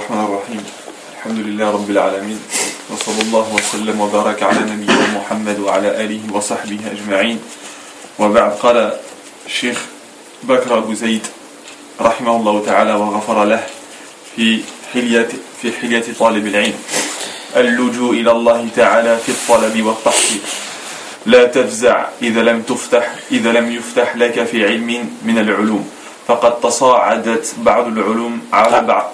الرحمن الرحيم. الحمد لله رب العالمين، وصلى الله وسلم وبارك على نبينا محمد وعلى آله وصحبه أجمعين. وبعد، قال الشيخ بكر أبو زيد رحمه الله تعالى وغفر له في حلية طالب العلم: اللجوء إلى الله تعالى في الطلب والتحصيل. لا تفزع إذا لم يفتح لك في علم من العلوم، فقد تصاعدت بعض العلوم على بعض.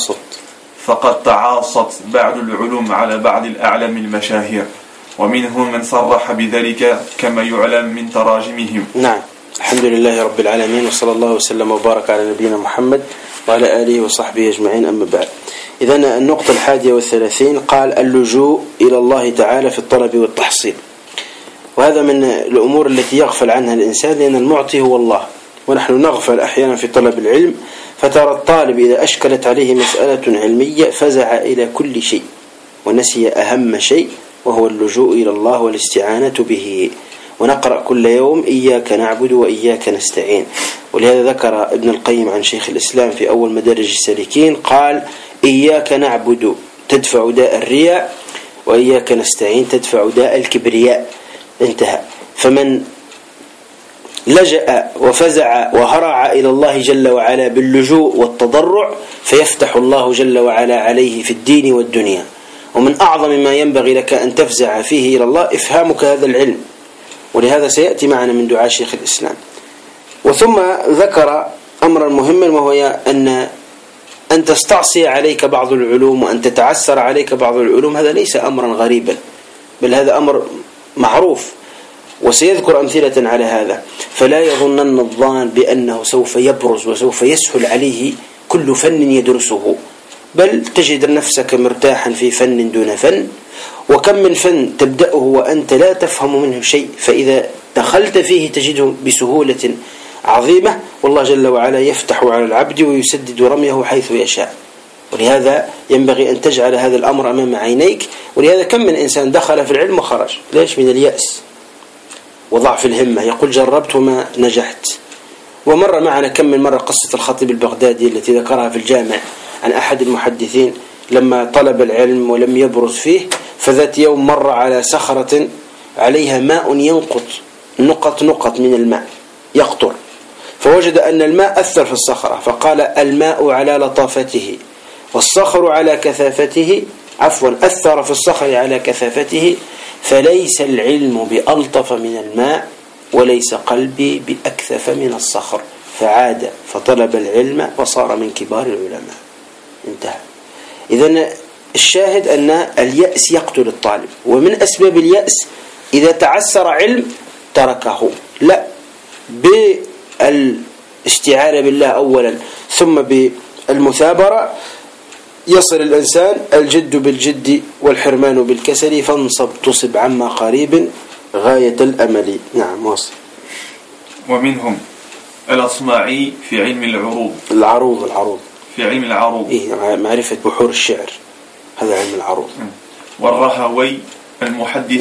فقد تعاصت بعض العلوم على بعض الأعلام المشاهير، ومنهم من صرح بذلك كما يعلم من تراجمهم. نعم. الحمد لله رب العالمين، وصلى الله وسلم وبارك على نبينا محمد وعلى آله وصحبه أجمعين. أما بعد، إذن النقطة 31 قال: اللجوء إلى الله تعالى في الطلب والتحصيل. وهذا من الأمور التي يغفل عنها الإنسان، لأن المعطي هو الله، ونحن نغفل أحيانا في طلب العلم. فترى الطالب إذا أشكلت عليه مسألة علمية فزع إلى كل شيء ونسي أهم شيء، وهو اللجوء إلى الله والاستعانة به. ونقرأ كل يوم: إياك نعبد وإياك نستعين. ولهذا ذكر ابن القيم عن شيخ الإسلام في أول مدارج السالكين، قال: إياك نعبد تدفع داء الرياء، وإياك نستعين تدفع داء الكبرياء. انتهى. فمن لجأ وفزع وهرع إلى الله جل وعلا باللجوء والتضرع، فيفتح الله جل وعلا عليه في الدين والدنيا. ومن أعظم ما ينبغي لك أن تفزع فيه إلى الله إفهامك هذا العلم، ولهذا سيأتي معنا من دعاء شيخ الإسلام. وثم ذكر أمرا مهما، وهو أن تستعصي عليك بعض العلوم وأن تتعسر عليك بعض العلوم. هذا ليس أمرا غريبا، بل هذا أمر معروف، وسيذكر أمثلة على هذا. فلا يظنن الظان بأنه سوف يبرز وسوف يسهل عليه كل فن يدرسه، بل تجد نفسك مرتاحا في فن دون فن. وكم من فن تبدأه وأنت لا تفهم منه شيء، فإذا دخلت فيه تجده بسهولة عظيمة، والله جل وعلا يفتح على العبد ويسدد رميه حيث يشاء. ولهذا ينبغي أن تجعل هذا الأمر أمام عينيك. ولهذا كم من إنسان دخل في العلم وخرج، ليش؟ من اليأس وضعف الهمة، يقول جربت وما نجحت. ومر معنا كم من مرة قصة الخطيب البغدادي التي ذكرها في الجامع عن أحد المحدثين لما طلب العلم ولم يبرز فيه، فذات يوم مر على صخرة عليها ماء ينقط، نقط من الماء يقطر، فوجد أن الماء أثر في الصخرة، فقال: الماء على لطافته والصخر على كثافته، أثر في الصخر على كثافته، فليس العلم بألطف من الماء، وليس قلبي بأكثف من الصخر. فعاد فطلب العلم وصار من كبار العلماء. انتهى. إذن الشاهد أن اليأس يقتل الطالب، ومن أسباب اليأس إذا تعسر علم تركه. لا، بالاستعانة بالله أولا ثم بالمثابرة يصل الإنسان الجد بالجد والحرمان بالكسل، فانصب تصب عما قريب غاية الأمل. نعم، واصل. ومنهم الأصمعي في علم العروض في علم العروض، إيه، معرفة بحور الشعر، هذا علم العروض. والرهوي المحدث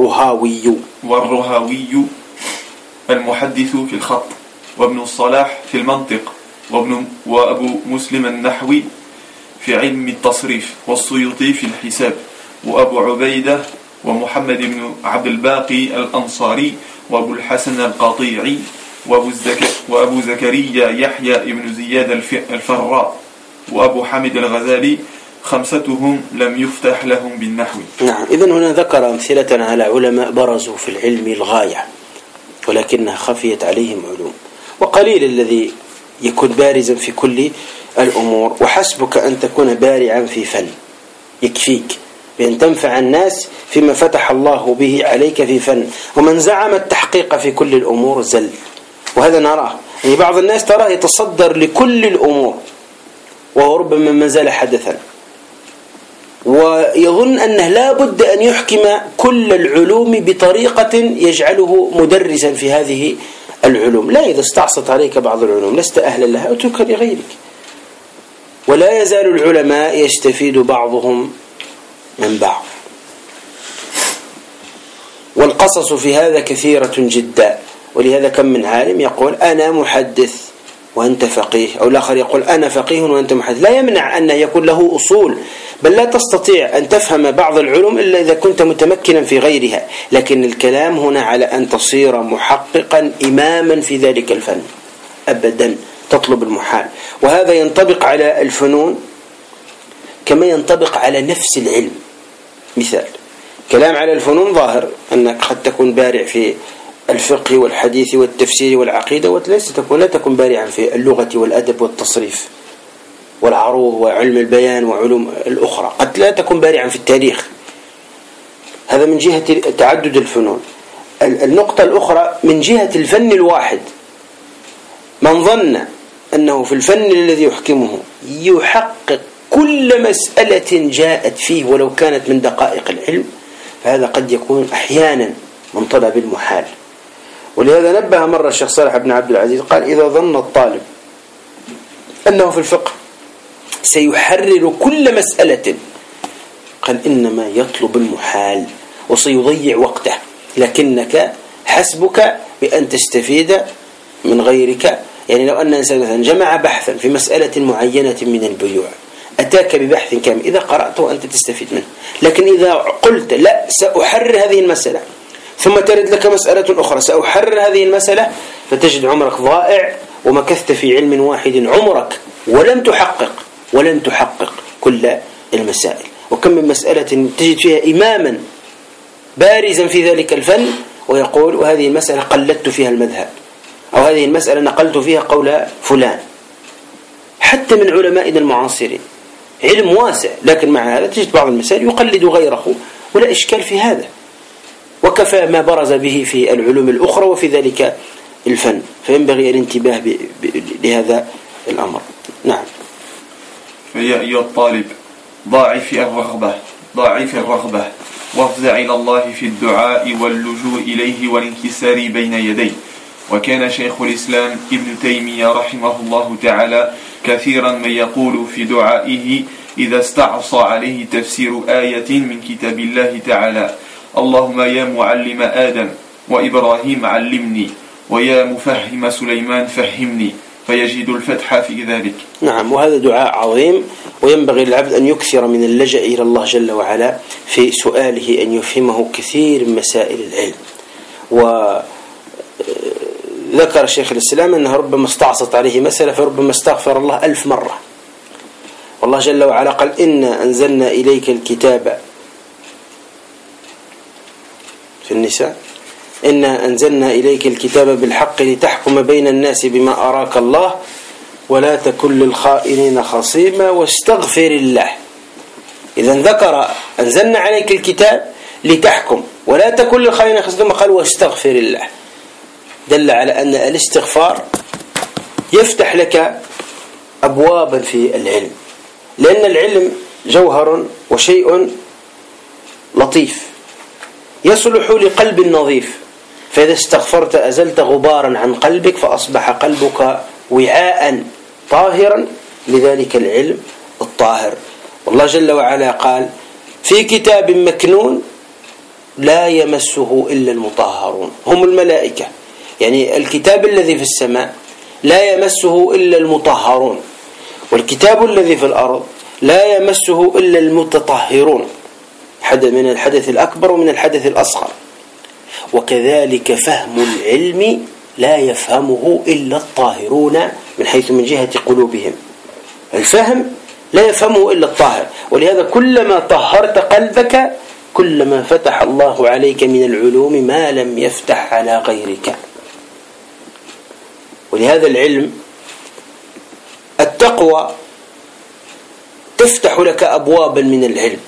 والرهاوي المحدث في الخط، وابن الصلاح في المنطق، وأبو مسلم النحوي في علم التصريف، والسيوطي في الحساب، وأبو عبيدة ومحمد بن عبد الباقي الأنصاري، وأبو الحسن القطيعي، وأبو زكريا يحيى بن زياد الفراء، وأبو حامد الغزالي، خمستهم لم يفتح لهم بالنحو. نعم. إذن هنا ذكر أمثلة على علماء برزوا في العلم الغاية ولكنها خفيت عليهم علوم، وقليل الذي يكون بارزا في كل الأمور. وحسبك أن تكون بارعا في فن، يكفيك بأن تنفع الناس فيما فتح الله به عليك في فن. ومن زعم التحقيق في كل الأمور زل، وهذا نراه. يعني بعض الناس تراه يتصدر لكل الأمور وهو ربما ما زال حدثا، ويظن أنه لا بد أن يحكم كل العلوم بطريقة يجعله مدرسا في هذه العلوم. لا، إذا استعصت عليك بعض العلوم لست أهلا لها، اتركها لغيرك. ولا يزال العلماء يستفيد بعضهم من بعض، والقصص في هذا كثيرة جدا. ولهذا كم من عالم يقول: أنا محدث وأنت فقيه، أو الآخر يقول أنا فقيه وأنت محدث، لا يمنع أن يكون له أصول، بل لا تستطيع أن تفهم بعض العلوم إلا إذا كنت متمكنا في غيرها. لكن الكلام هنا على أن تصير محققا إماما في ذلك الفن، أبدا تطلب المحال. وهذا ينطبق على الفنون كما ينطبق على نفس العلم. مثال كلام على الفنون ظاهر أنك قد تكون بارع في الفقه والحديث والتفسير والعقيدة، لا تكون بارعا في اللغة والأدب والتصريف والعروض وعلم البيان وعلوم الأخرى، قد لا تكون بارعا في التاريخ. هذا من جهة تعدد الفنون. النقطة الأخرى من جهة الفن الواحد، من ظن أنه في الفن الذي يحكمه يحقق كل مسألة جاءت فيه ولو كانت من دقائق العلم، فهذا قد يكون أحيانا من طلب المحال. ولهذا نبه مرة الشيخ صالح بن عبد العزيز قال: إذا ظن الطالب أنه في الفقه سيحرر كل مسألة، قال إنما يطلب المحال وسيضيع وقته، لكنك حسبك بأن تستفيد من غيرك. يعني لو أن إنسان مثلا جمع بحثا في مسألة معينة من البيوع، أتاك ببحث كامل، إذا قرأته أنت تستفيد منه. لكن إذا قلت لا سأحرر هذه المسألة، ثم ترد لك مسألة أخرى سأحرر هذه المسألة، فتجد عمرك ضائع ومكثت في علم واحد عمرك ولن تحقق كل المسائل. وكم من مسألة تجد فيها إماما بارزا في ذلك الفن ويقول: وهذه المسألة قلدت فيها المذهب، أو هذه المسألة نقلت فيها قول فلان. حتى من علمائنا المعاصرين علم واسع، لكن مع هذا تجد بعض المسائل يقلد غيره ولا إشكال في هذا، وكفى ما برز به في العلوم الأخرى وفي ذلك الفن. فينبغي الانتباه لهذا الأمر. نعم. فيا أيها الطالب ضاعف الرغبة وافزع إلى الله في الدعاء واللجوء إليه والانكسار بين يديه. وكان شيخ الإسلام ابن تيمية رحمه الله تعالى كثيرا من يقول في دعائه إذا استعصى عليه تفسير آية من كتاب الله تعالى: اللهم يا معلم آدم وإبراهيم علمني، ويا مفهم سليمان فهمني، فيجد الفتح في ذلك. نعم، وهذا دعاء عظيم، وينبغي للعبد أن يكثر من اللجأ إلى الله جل وعلا في سؤاله أن يفهمه كثير من مسائل العلم. وذكر شيخ الإسلام أنه ربما استعصت عليه مسألة فربما استغفر الله 1000 مرة. والله جل وعلا قال: إنا أنزلنا إليك الكتاب في النساء: إنا أنزلنا إليك الكتاب بالحق لتحكم بين الناس بما أراك الله ولا تكن للخائنين خصيما واستغفر الله. إذن ذكر أنزلنا عليك الكتاب لتحكم ولا تكن للخائنين خصيما، قال واستغفر الله. دل على أن الاستغفار يفتح لك أبوابا في العلم، لأن العلم جوهر وشيء لطيف يصلح لقلب نظيف، فإذا استغفرت أزلت غبارا عن قلبك فأصبح قلبك وعاء طاهرا لذلك العلم الطاهر. والله جل وعلا قال: في كتاب مكنون لا يمسه إلا المطهرون، هم الملائكة. يعني الكتاب الذي في السماء لا يمسه إلا المطهرون، والكتاب الذي في الأرض لا يمسه إلا المتطهرون، من الحدث الأكبر ومن الحدث الأصغر. وكذلك فهم العلم لا يفهمه إلا الطاهرون من حيث من جهة قلوبهم. الفهم لا يفهمه إلا الطاهر، ولهذا كلما طهرت قلبك كلما فتح الله عليك من العلوم ما لم يفتح على غيرك. ولهذا العلم التقوى تفتح لك أبوابا من العلم،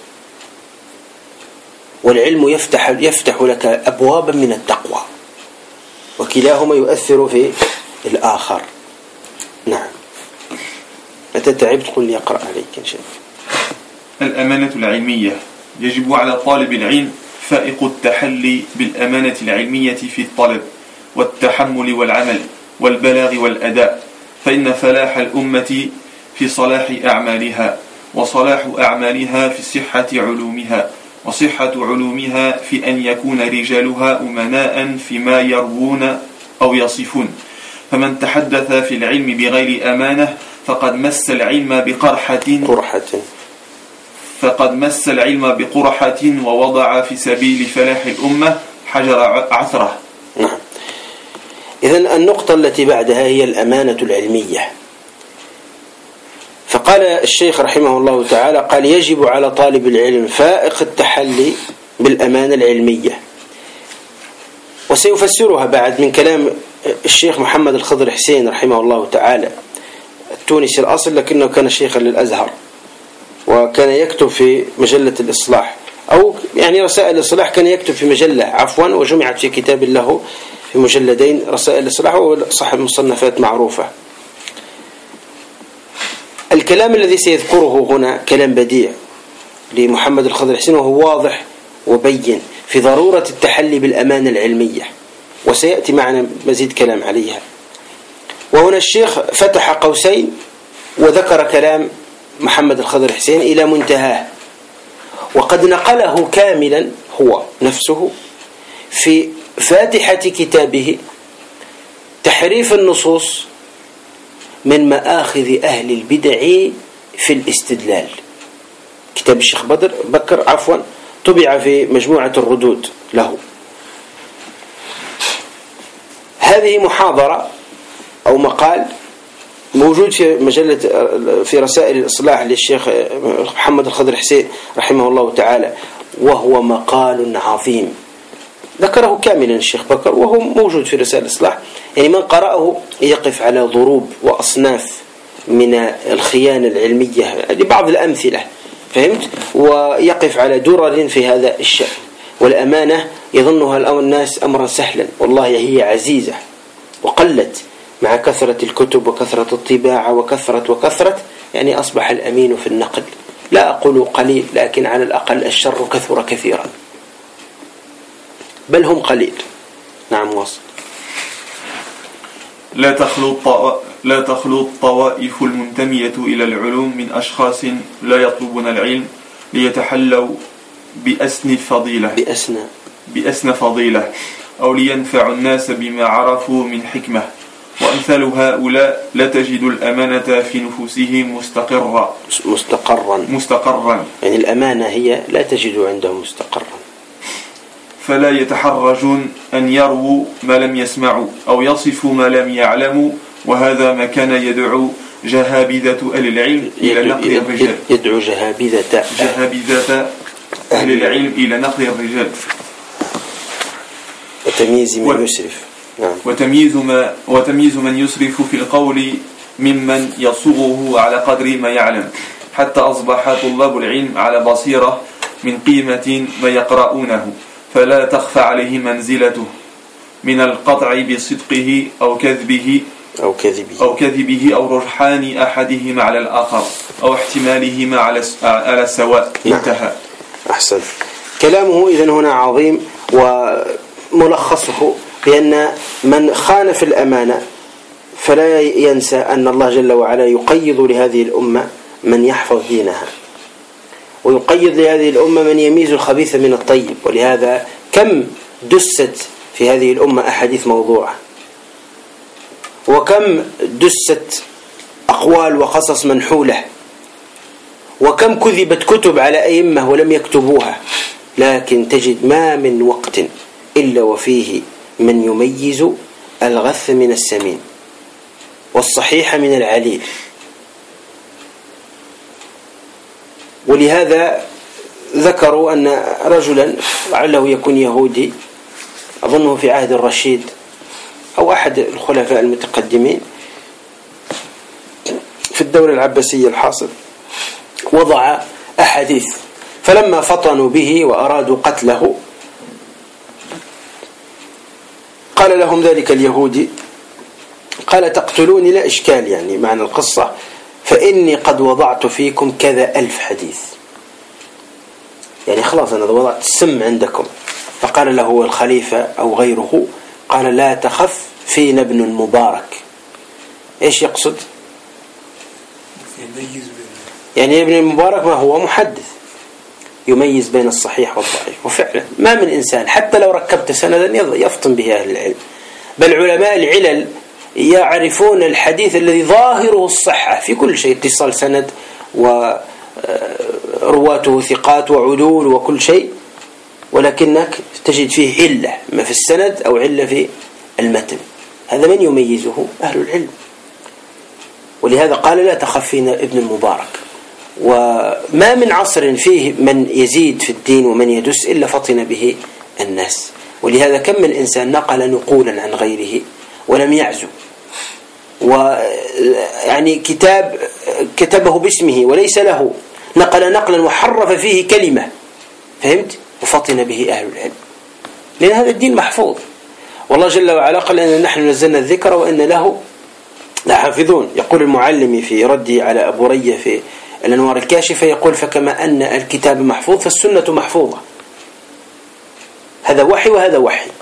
والعلم يفتح لك أبوابا من التقوى، وكلاهما يؤثر في الآخر. نعم. متى تعبت قل لي أقرأ عليك إن شاء الله. الأمانة العلمية. يجب على طالب العلم فائق التحلي بالأمانة العلمية في الطلب والتحمل والعمل والبلاغ والأداء، فإن فلاح الأمة في صلاح أعمالها، وصلاح أعمالها في صحة علومها، وصحة علومها في أن يكون رجالها أمناء فيما يروون أو يصفون. فمن تحدث في العلم بغير أمانة فقد مس العلم بقرحة ووضع في سبيل فلاح الأمة حجر عثرة. نعم. إذن النقطة التي بعدها هي الأمانة العلمية. فقال الشيخ رحمه الله تعالى قال يجب على طالب العلم فائق التحلي بالأمانة العلمية، وسيفسرها بعد من كلام الشيخ محمد الخضر حسين رحمه الله تعالى، التونسي الأصل لكنه كان شيخا للأزهر، وكان يكتب في مجلة الإصلاح، أو يعني رسائل الإصلاح كان يكتب في مجلة عفوا، وجمعت في كتاب له في مجلدين رسائل الإصلاح، وصاحب مصنفات معروفة. الكلام الذي سيذكره هنا كلام بديع لمحمد الخضر حسين، وهو واضح وبين في ضرورة التحلي بالأمانة العلمية، وسيأتي معنا مزيد كلام عليها. وهنا الشيخ فتح قوسين وذكر كلام محمد الخضر حسين إلى منتهاه، وقد نقله كاملا هو نفسه في فاتحة كتابه تحريف النصوص من مآخذ أهل البدع في الاستدلال. كتاب الشيخ بكر طبع في مجموعة الردود له. هذه محاضرة أو مقال موجود في مجلة في رسائل الإصلاح للشيخ محمد الخضر حسين رحمه الله تعالى، وهو مقال عظيم ذكره كاملا الشيخ بكر، وهو موجود في رسائل الإصلاح. يعني من قرأه يقف على ضروب وأصناف من الخيانة العلمية لبعض الأمثلة، فهمت؟ ويقف على درر في هذا الشأن. والأمانة يظنها الناس أمرا سهلا، والله هي عزيزة وقلت مع كثرة الكتب وكثرة الطباعة وكثرة يعني أصبح الأمين في النقل. لا أقول قليل، لكن على الأقل الشر كثر كثيرا، بل هم قليل. نعم واصل. لا تخلو الطوائف المنتمية إلى العلوم من أشخاص لا يطلبون العلم ليتحلوا بأسن فضيلة أو لينفعوا الناس بما عرفوا من حكمة، وأمثال هؤلاء لا تجد الأمانة في نفوسهم مستقرا. يعني الأمانة هي لا تجد عندهم مستقرا، فلا يتحرجون أن يرووا ما لم يسمعوا أو يصفوا ما لم يعلموا، وهذا ما كان يدعو جهابذة أهل العلم إلى نقل الرجال. يدعو جهابذة أهل العلم إلى نقل الرجال وتمييز من يسرف. نعم. وتمييز من يسرف في القول ممن يصوغه على قدر ما يعلم، حتى أصبح طلاب العلم على بصيرة من قيمة ما يقرؤونه، فلا تخفى عليه منزلته من القطع بصدقه أو كذبه أو رجحان أحدهما على الآخر أو احتمالهما على السواء. انتهى. أحسن. كلامه إذن هنا عظيم، وملخصه بأن من خان في الأمانة فلا ينسى أن الله جل وعلا يقيض لهذه الأمة من يحفظ دينها، ويقيض لهذه الأمة من يميز الخبيث من الطيب. ولهذا كم دست في هذه الأمة أحاديث موضوعة، وكم دست أقوال وقصص منحولة، وكم كذبت كتب على أئمة ولم يكتبوها، لكن تجد ما من وقت إلا وفيه من يميز الغث من السمين والصحيح من العليل. ولهذا ذكروا أن رجلا لعله يكون يهودي، أظنه في عهد الرشيد أو أحد الخلفاء المتقدمين في الدولة العباسية الحاصل، وضع أحاديث، فلما فطنوا به وأرادوا قتله قال لهم ذلك اليهودي، قال تقتلوني لا إشكال، يعني معنى القصة، فإني قد وضعت فيكم كذا 1000 حديث، يعني خلاص أنا وضعت السم عندكم. فقال له الخليفة أو غيره، قال لا تخف فينا ابن مبارك. إيش يقصد؟ يعني ابن المبارك ما هو محدث يميز بين الصحيح والضعيف، وفعلا ما من إنسان حتى لو ركبت سندا يفطن به أهل العلم، بل علماء العلل يعرفون الحديث الذي ظاهره الصحة في كل شيء، اتصال سند ورواته ثقات وعدول وكل شيء، ولكنك تجد فيه علة ما في السند أو علة في المتن. هذا من يميزه؟ أهل العلم. ولهذا قال لا تخف فينا ابن المبارك. وما من عصر فيه من يزيد في الدين ومن يدس إلا فطن به الناس. ولهذا كم من إنسان نقل نقولا عن غيره ولم يعزو، ويعني كتاب كتبه باسمه وليس له، نقل نقلا وحرف فيه كلمة، فهمت؟ وفطن به أهل العلم، لأن هذا الدين محفوظ. والله جل وعلا قال إن نحن نزلنا الذكر وإن له لحافظون. يقول المعلم في رده على أبو رية في الأنوار الكاشفة، يقول فكما أن الكتاب محفوظ فالسنة محفوظة. هذا وحي وهذا وحي.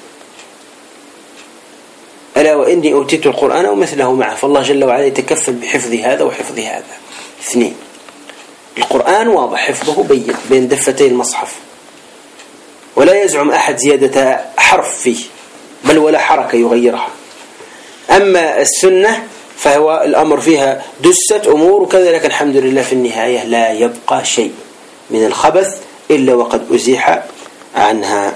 ألا وإني أوتيت القرآن ومثله معه، فالله جل وعلا يتكفل بحفظ هذا وحفظ هذا. اثنين، القرآن واضح حفظه بين دفتي المصحف، ولا يزعم أحد زيادة حرف فيه بل ولا حركة يغيرها. أما السنة فهو الأمر فيها دست أمور وكذا، لكن الحمد لله في النهاية لا يبقى شيء من الخبث إلا وقد أزيح عنها.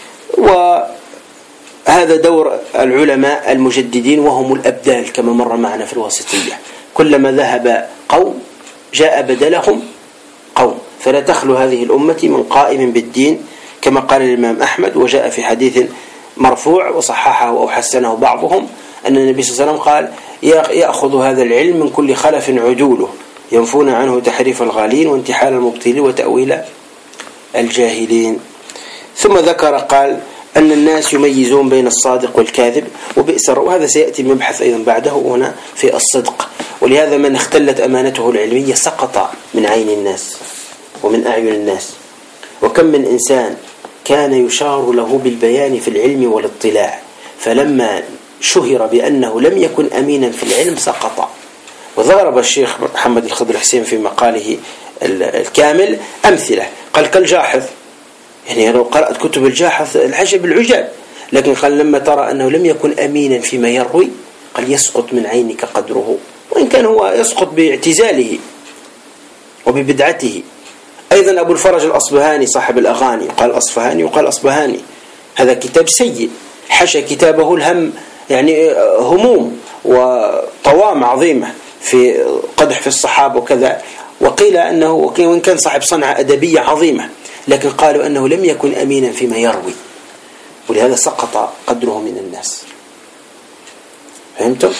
وهذا دور العلماء المجددين وهم الأبدال كما مر معنا في الواسطية، كلما ذهب قوم جاء بدلهم قوم، فلا تخلو هذه الأمة من قائم بالدين كما قال الإمام أحمد. وجاء في حديث مرفوع وصححه أو حسنه بعضهم أن النبي صلى الله عليه وسلم قال يأخذ هذا العلم من كل خلف عدوله ينفون عنه تحريف الغالين وانتحال المبطلين وتأويل الجاهلين. ثم ذكر قال أن الناس يميزون بين الصادق والكاذب وبئس الرأي، وهذا سيأتي مبحث أيضا بعده هنا في الصدق. ولهذا من اختلت أمانته العلمية سقط من عين الناس ومن أعين الناس. وكم من إنسان كان يشار له بالبيان في العلم والاطلاع، فلما شهر بأنه لم يكن أمينا في العلم سقط. وضرب الشيخ محمد الخضر حسين في مقاله الكامل أمثلة، قال كالجاحظ، يعني لو قرأت كتب الجاحظ العجب العجاب، لكن قال لما ترى أنه لم يكن أمينا فيما يروي قال يسقط من عينك قدره، وإن كان هو يسقط باعتزاله وببدعته. أيضا أبو الفرج الأصبهاني صاحب الأغاني، قال أصفهاني وقال أصبهاني، هذا كتاب سيء، حشى كتابه الهم يعني هموم وطوام عظيمة في قدح في الصحابة وكذا. وقيل أنه وإن كان صاحب صنعة أدبية عظيمة، لكن قالوا أنه لم يكن أمينا فيما يروي، ولهذا سقط قدره من الناس. فهمتم؟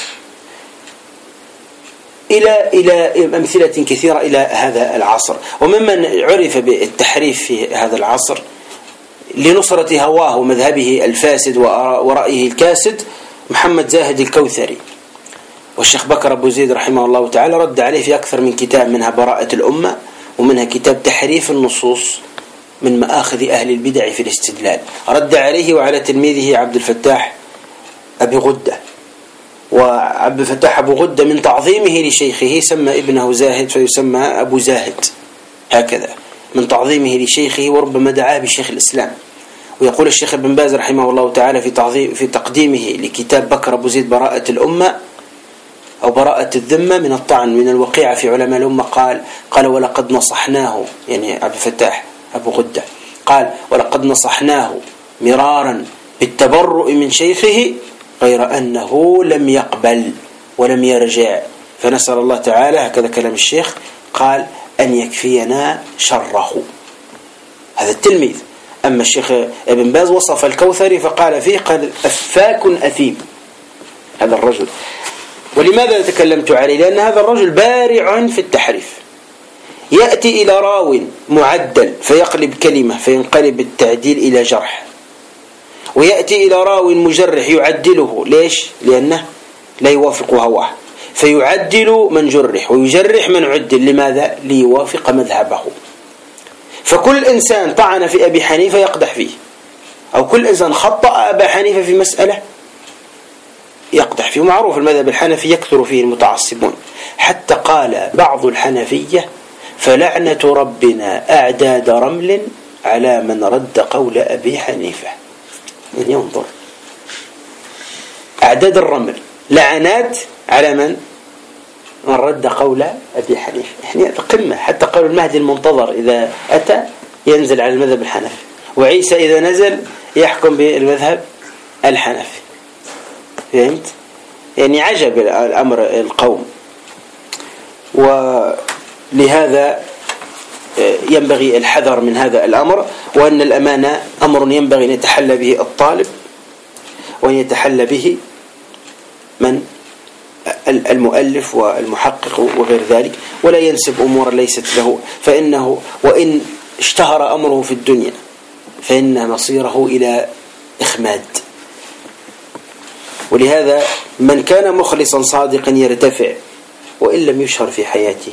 إلى أمثلة كثيرة إلى هذا العصر. وممن عرف بالتحريف في هذا العصر لنصرة هواه ومذهبه الفاسد ورأيه الكاسد محمد زاهد الكوثري. والشيخ بكر أبو زيد رحمه الله تعالى رد عليه في أكثر من كتاب، منها براءة الأمة، ومنها كتاب تحريف النصوص من مآخذ أهل البدع في الاستدلال. رد عليه وعلى تلميذه عبد الفتاح أبي غدة. وعبد الفتاح أبو غدة من تعظيمه لشيخه سمى ابنه زاهد فيسمى أبو زاهد، هكذا من تعظيمه لشيخه، وربما دعاه بشيخ الإسلام. ويقول الشيخ ابن باز رحمه الله تعالى في تقديمه لكتاب بكر أبو زيد براءة الأمة أو براءة الذمة من الطعن من الوقيعة في علماء الأمة، قال ولقد نصحناه، يعني عبد الفتاح أبو غدة قال ولقد نصحناه مرارا بالتبرؤ من شيخه غير أنه لم يقبل ولم يرجع، فنسأل الله تعالى، هكذا كلام الشيخ، قال أن يكفينا شره. هذا التلميذ. أما الشيخ ابن باز وصف الكوثري فقال فيه قال أفاك أثيم هذا الرجل. ولماذا تكلمت عليه؟ لأن هذا الرجل بارع في التحريف، يأتي إلى راو معدل فيقلب كلمة فينقلب التعديل إلى جرح، ويأتي إلى راو مجرح يعدله. ليش؟ لأنه لا يوافق هواه، فيعدل من جرح ويجرح من عدل. لماذا؟ ليوافق مذهبه. فكل إنسان طعن في أبي حنيفة يقدح فيه، أو كل إنسان خطأ أبا حنيفة في مسألة يقدح فيه. معروف المذهب الحنفي يكثر فيه المتعصبون، حتى قال بعض الحنفية فلعنة ربنا أعداد رمل على من رد قول أبي حنيفة. من ينظر أعداد الرمل لعنات على من رد قول أبي حنيفة. يعني قمة. حتى قول المهدي المنتظر إذا أتى ينزل على المذهب الحنفي، وعيسى إذا نزل يحكم بالمذهب الحنفي. فهمت؟ يعني عجب الأمر القوم. ولهذا ينبغي الحذر من هذا الأمر، وأن الأمانة أمر ينبغي أن يتحلى به الطالب، وأن يتحلى به من المؤلف والمحقق وغير ذلك، ولا ينسب أمورا ليست له، فإنه وإن اشتهر أمره في الدنيا فإن مصيره إلى إخماد. ولهذا من كان مخلصا صادقا يرتفع وإن لم يشهر في حياته.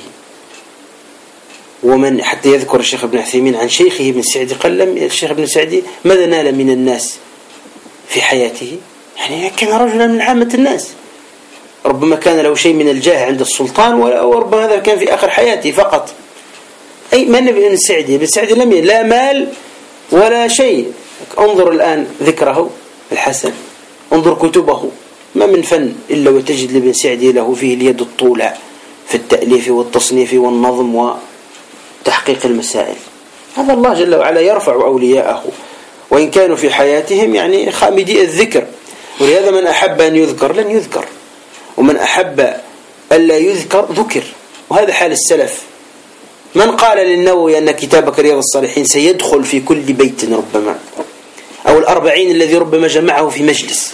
ومن حتى يذكر الشيخ ابن عثيمين عن شيخه ابن سعدي قال لم الشيخ ابن سعدي ماذا نال من الناس في حياته؟ يعني كان رجلا من عامة الناس، ربما كان له شيء من الجاه عند السلطان، وربما هذا كان في آخر حياته فقط. أي من ابن سعدي؟ ابن سعدي لم لا مال ولا شيء. انظر الآن ذكره الحسن، انظر كتبه، ما من فن إلا وتجد لابن سعدي له فيه اليد الطولى في التأليف والتصنيف والنظم وتحقيق المسائل. هذا الله جل وعلا يرفع أولياءه وإن كانوا في حياتهم يعني خامدي الذكر. ولهذا من أحب أن يذكر لن يذكر، ومن أحب ألا يذكر ذكر. وهذا حال السلف. من قال للنووي أن كتابك رياض الصالحين سيدخل في كل بيت ربما، أو 40 الذي ربما جمعه في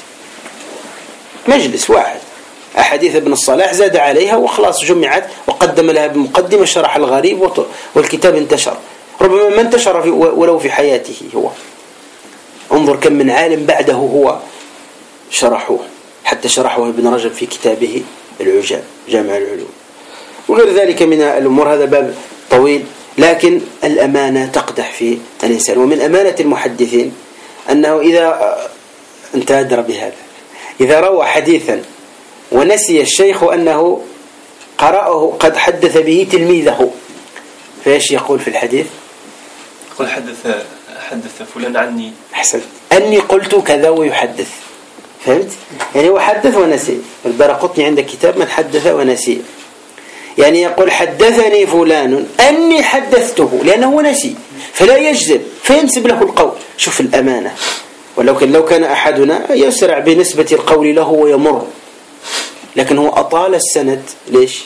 مجلس واحد، أحاديث ابن الصلاح زاد عليها وخلاص جمعت وقدم لها بمقدمة شرح الغريب والكتاب انتشر، ربما ما انتشر ولو في حياته هو. انظر كم من عالم بعده هو شرحوه، حتى شرحه ابن رجب في كتابه العجاب جامع العلوم وغير ذلك من الأمور. هذا باب طويل، لكن الأمانة تقدح في الإنسان. ومن أمانة المحدثين أنه إذا أنت أدرى بهذا، إذا روى حديثا ونسي الشيخ أنه قرأه قد حدث به تلميذه، فإيش يقول في الحديث؟ يقول حدث فلان عني. أحسن، أني قلت كذا ويحدث. فهمت؟ يعني هو حدث ونسي. الدارقطني عند كتاب من حدث ونسي، يعني يقول حدثني فلان أني حدثته، لأنه نسي فلا يجزم فينسب له القول. شوف الأمانة. لو كان أحدنا يسرع بنسبة القول له ويمر، لكن هو أطال السند. ليش؟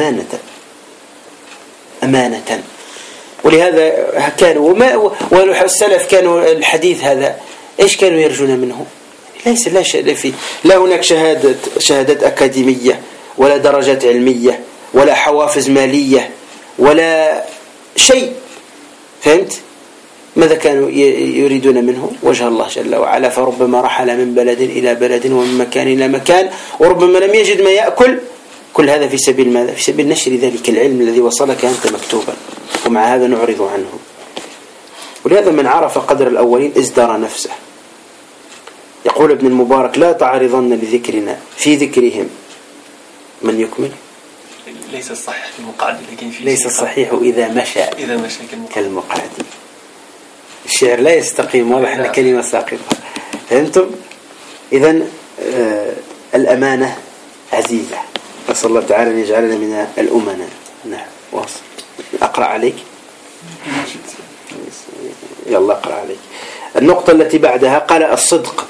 أمانة. ولهذا كانوا والسلف كانوا الحديث هذا إيش كانوا يرجون منه؟ ليس لا شيء فيه، لا هناك شهادات أكاديمية ولا درجات علمية ولا حوافز مالية ولا شيء. فهمت؟ ماذا كانوا يريدون منه؟ وجه الله جل وعلا. فربما رحل من بلد إلى بلد ومن مكان إلى مكان، وربما لم يجد ما يأكل. كل هذا في سبيل ماذا؟ في سبيل نشر ذلك العلم الذي وصلك أنت مكتوبا، ومع هذا نعرض عنه. ولهذا من عرف قدر الأولين ازدار نفسه. يقول ابن المبارك لا تعرضن لذكرنا في ذكرهم. من يكمل؟ ليس الصحيح في المقعد، لكن في ليس الصحيح إذا مشى كالمقعد. الشعر لا يستقيم، واضح أن كلمة ساقطة. فهمتم؟ إذن الأمانة عزيزة، نسأل الله تعالى أن يجعلنا من الأمناء. نعم، واصل. أقرأ عليك. يلا أقرأ عليك. النقطة التي بعدها قال الصدق.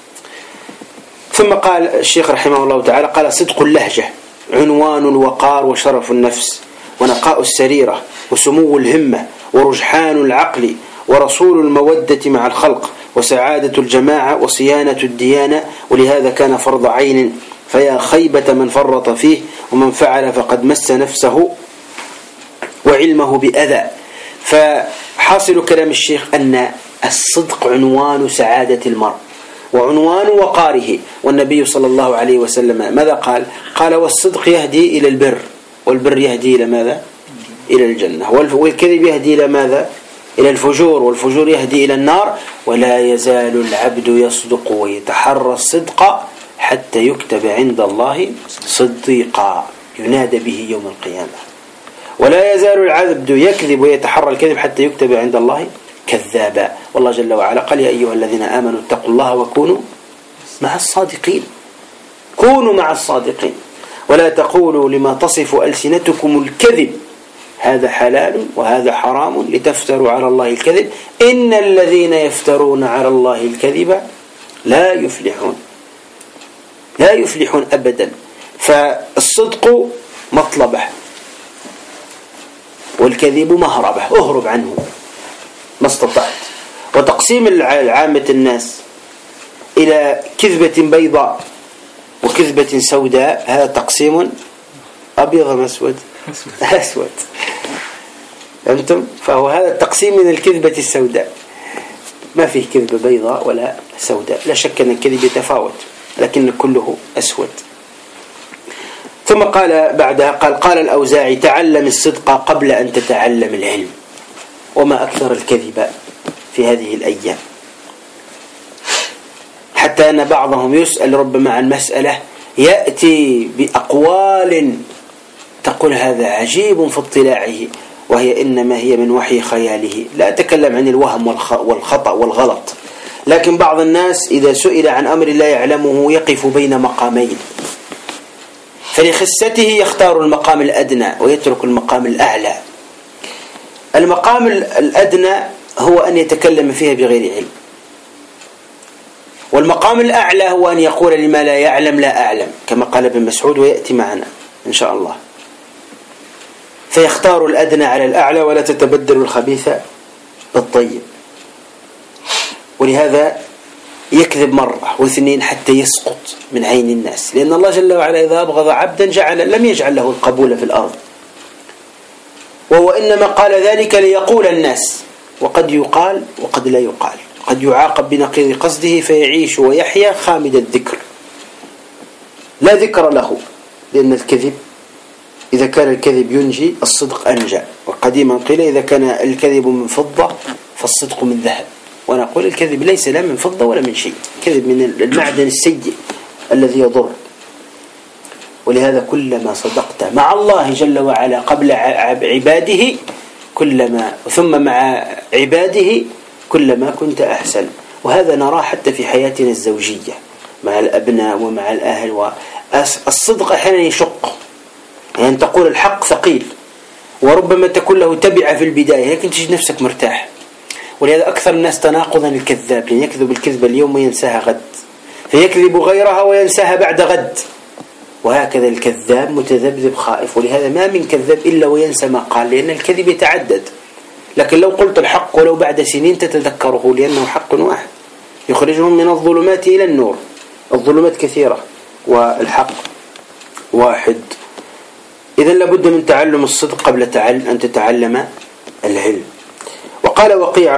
ثم قال الشيخ رحمه الله تعالى قال صدق اللهجة عنوان الوقار وشرف النفس ونقاء السريرة وسمو الهمة ورجحان العقل ورسول المودة مع الخلق وسعادة الجماعة وصيانة الديانة. ولهذا كان فرض عين، فيا خيبة من فرط فيه، ومن فعل فقد مس نفسه وعلمه بأذى. فحاصل كلام الشيخ أن الصدق عنوان سعادة المرء وعنوان وقاره. والنبي صلى الله عليه وسلم ماذا قال؟ قال والصدق يهدي إلى البر، والبر يهدي إلى ماذا؟ إلى الجنة. والكذب يهدي إلى ماذا؟ إلى الفجور، والفجور يهدي إلى النار. ولا يزال العبد يصدق ويتحرى الصدق حتى يكتب عند الله صديقا، ينادى به يوم القيامة. ولا يزال العبد يكذب ويتحرى الكذب حتى يكتب عند الله كذابا. والله جل وعلا قال يا أيها الذين آمنوا اتقوا الله وكونوا مع الصادقين. كونوا مع الصادقين ولا تقولوا لما تصف ألسنتكم الكذب هذا حلال وهذا حرام لتفتروا على الله الكذب إن الذين يفترون على الله الكذب لا يفلحون أبدا. فالصدق مطلبه والكذب مهربه، اهرب عنه ما استطعت. وتقسيم عامة الناس إلى كذبة بيضاء وكذبة سوداء هذا تقسيم أبيض أم أسود؟ أسود. أنتم فهو هذا التقسيم من الكذبة السوداء، ما فيه كذبة بيضاء ولا سوداء، لا شك أن الكذب يتفاوت لكن كله أسود. ثم قال بعدها قال الأوزاعي تعلم الصدق قبل أن تتعلم العلم. وما أكثر الكذب في هذه الأيام، حتى أن بعضهم يسأل ربما عن مسألة يأتي بأقوال تقول هذا عجيب في اطلاعه وهي إنما هي من وحي خياله. لا أتكلم عن الوهم والخطأ والغلط، لكن بعض الناس إذا سئل عن أمر لا يعلمه يقف بين مقامين، فلخسته يختار المقام الأدنى ويترك المقام الأعلى. المقام الأدنى هو أن يتكلم فيها بغير علم، والمقام الأعلى هو أن يقول لما لا يعلم لا أعلم كما قال ابن مسعود ويأتي معنا إن شاء الله. فيختار الأدنى على الأعلى ولا تتبدل الخبيث بالطيب. ولهذا يكذب مرة واثنين حتى يسقط من عين الناس، لأن الله جل وعلا إذا أبغض عبدا لم يجعل له القبول في الأرض، وهو إنما قال ذلك ليقول الناس، وقد يقال وقد لا يقال، قد يعاقب بنقيض قصده فيعيش ويحيا خامد الذكر لا ذكر له، لأن الكذب إذا كان الكذب ينجي الصدق أنجى. وقديما قيل إذا كان الكذب من فضة فالصدق من ذهب، وأنا أقول الكذب ليس لا من فضة ولا من شيء، كذب من المعدن السيء الذي يضر. ولهذا كلما صدقت مع الله جل وعلا قبل عباده ثم مع عباده كلما كنت أحسن. وهذا نراه حتى في حياتنا الزوجية مع الأبناء ومع الأهل. والصدق أحيانا يشق، يعني تقول الحق ثقيل وربما تكون له تبعة في البداية لكن تجد نفسك مرتاح. ولهذا أكثر الناس تناقضا الكذاب، لأن يكذب الكذبة اليوم وينساها غد، فيكذب غيرها وينساها بعد غد. وهكذا الكذاب متذبذب خائف. ولهذا ما من كذاب إلا وينسى ما قال، لأن الكذب يتعدد. لكن لو قلت الحق ولو بعد سنين تتذكره، لأنه حق واحد يخرجهم من الظلمات إلى النور. الظلمات كثيرة والحق واحد. إذن لابد من تعلم الصدق قبل أن تتعلم العلم. وقال وكيع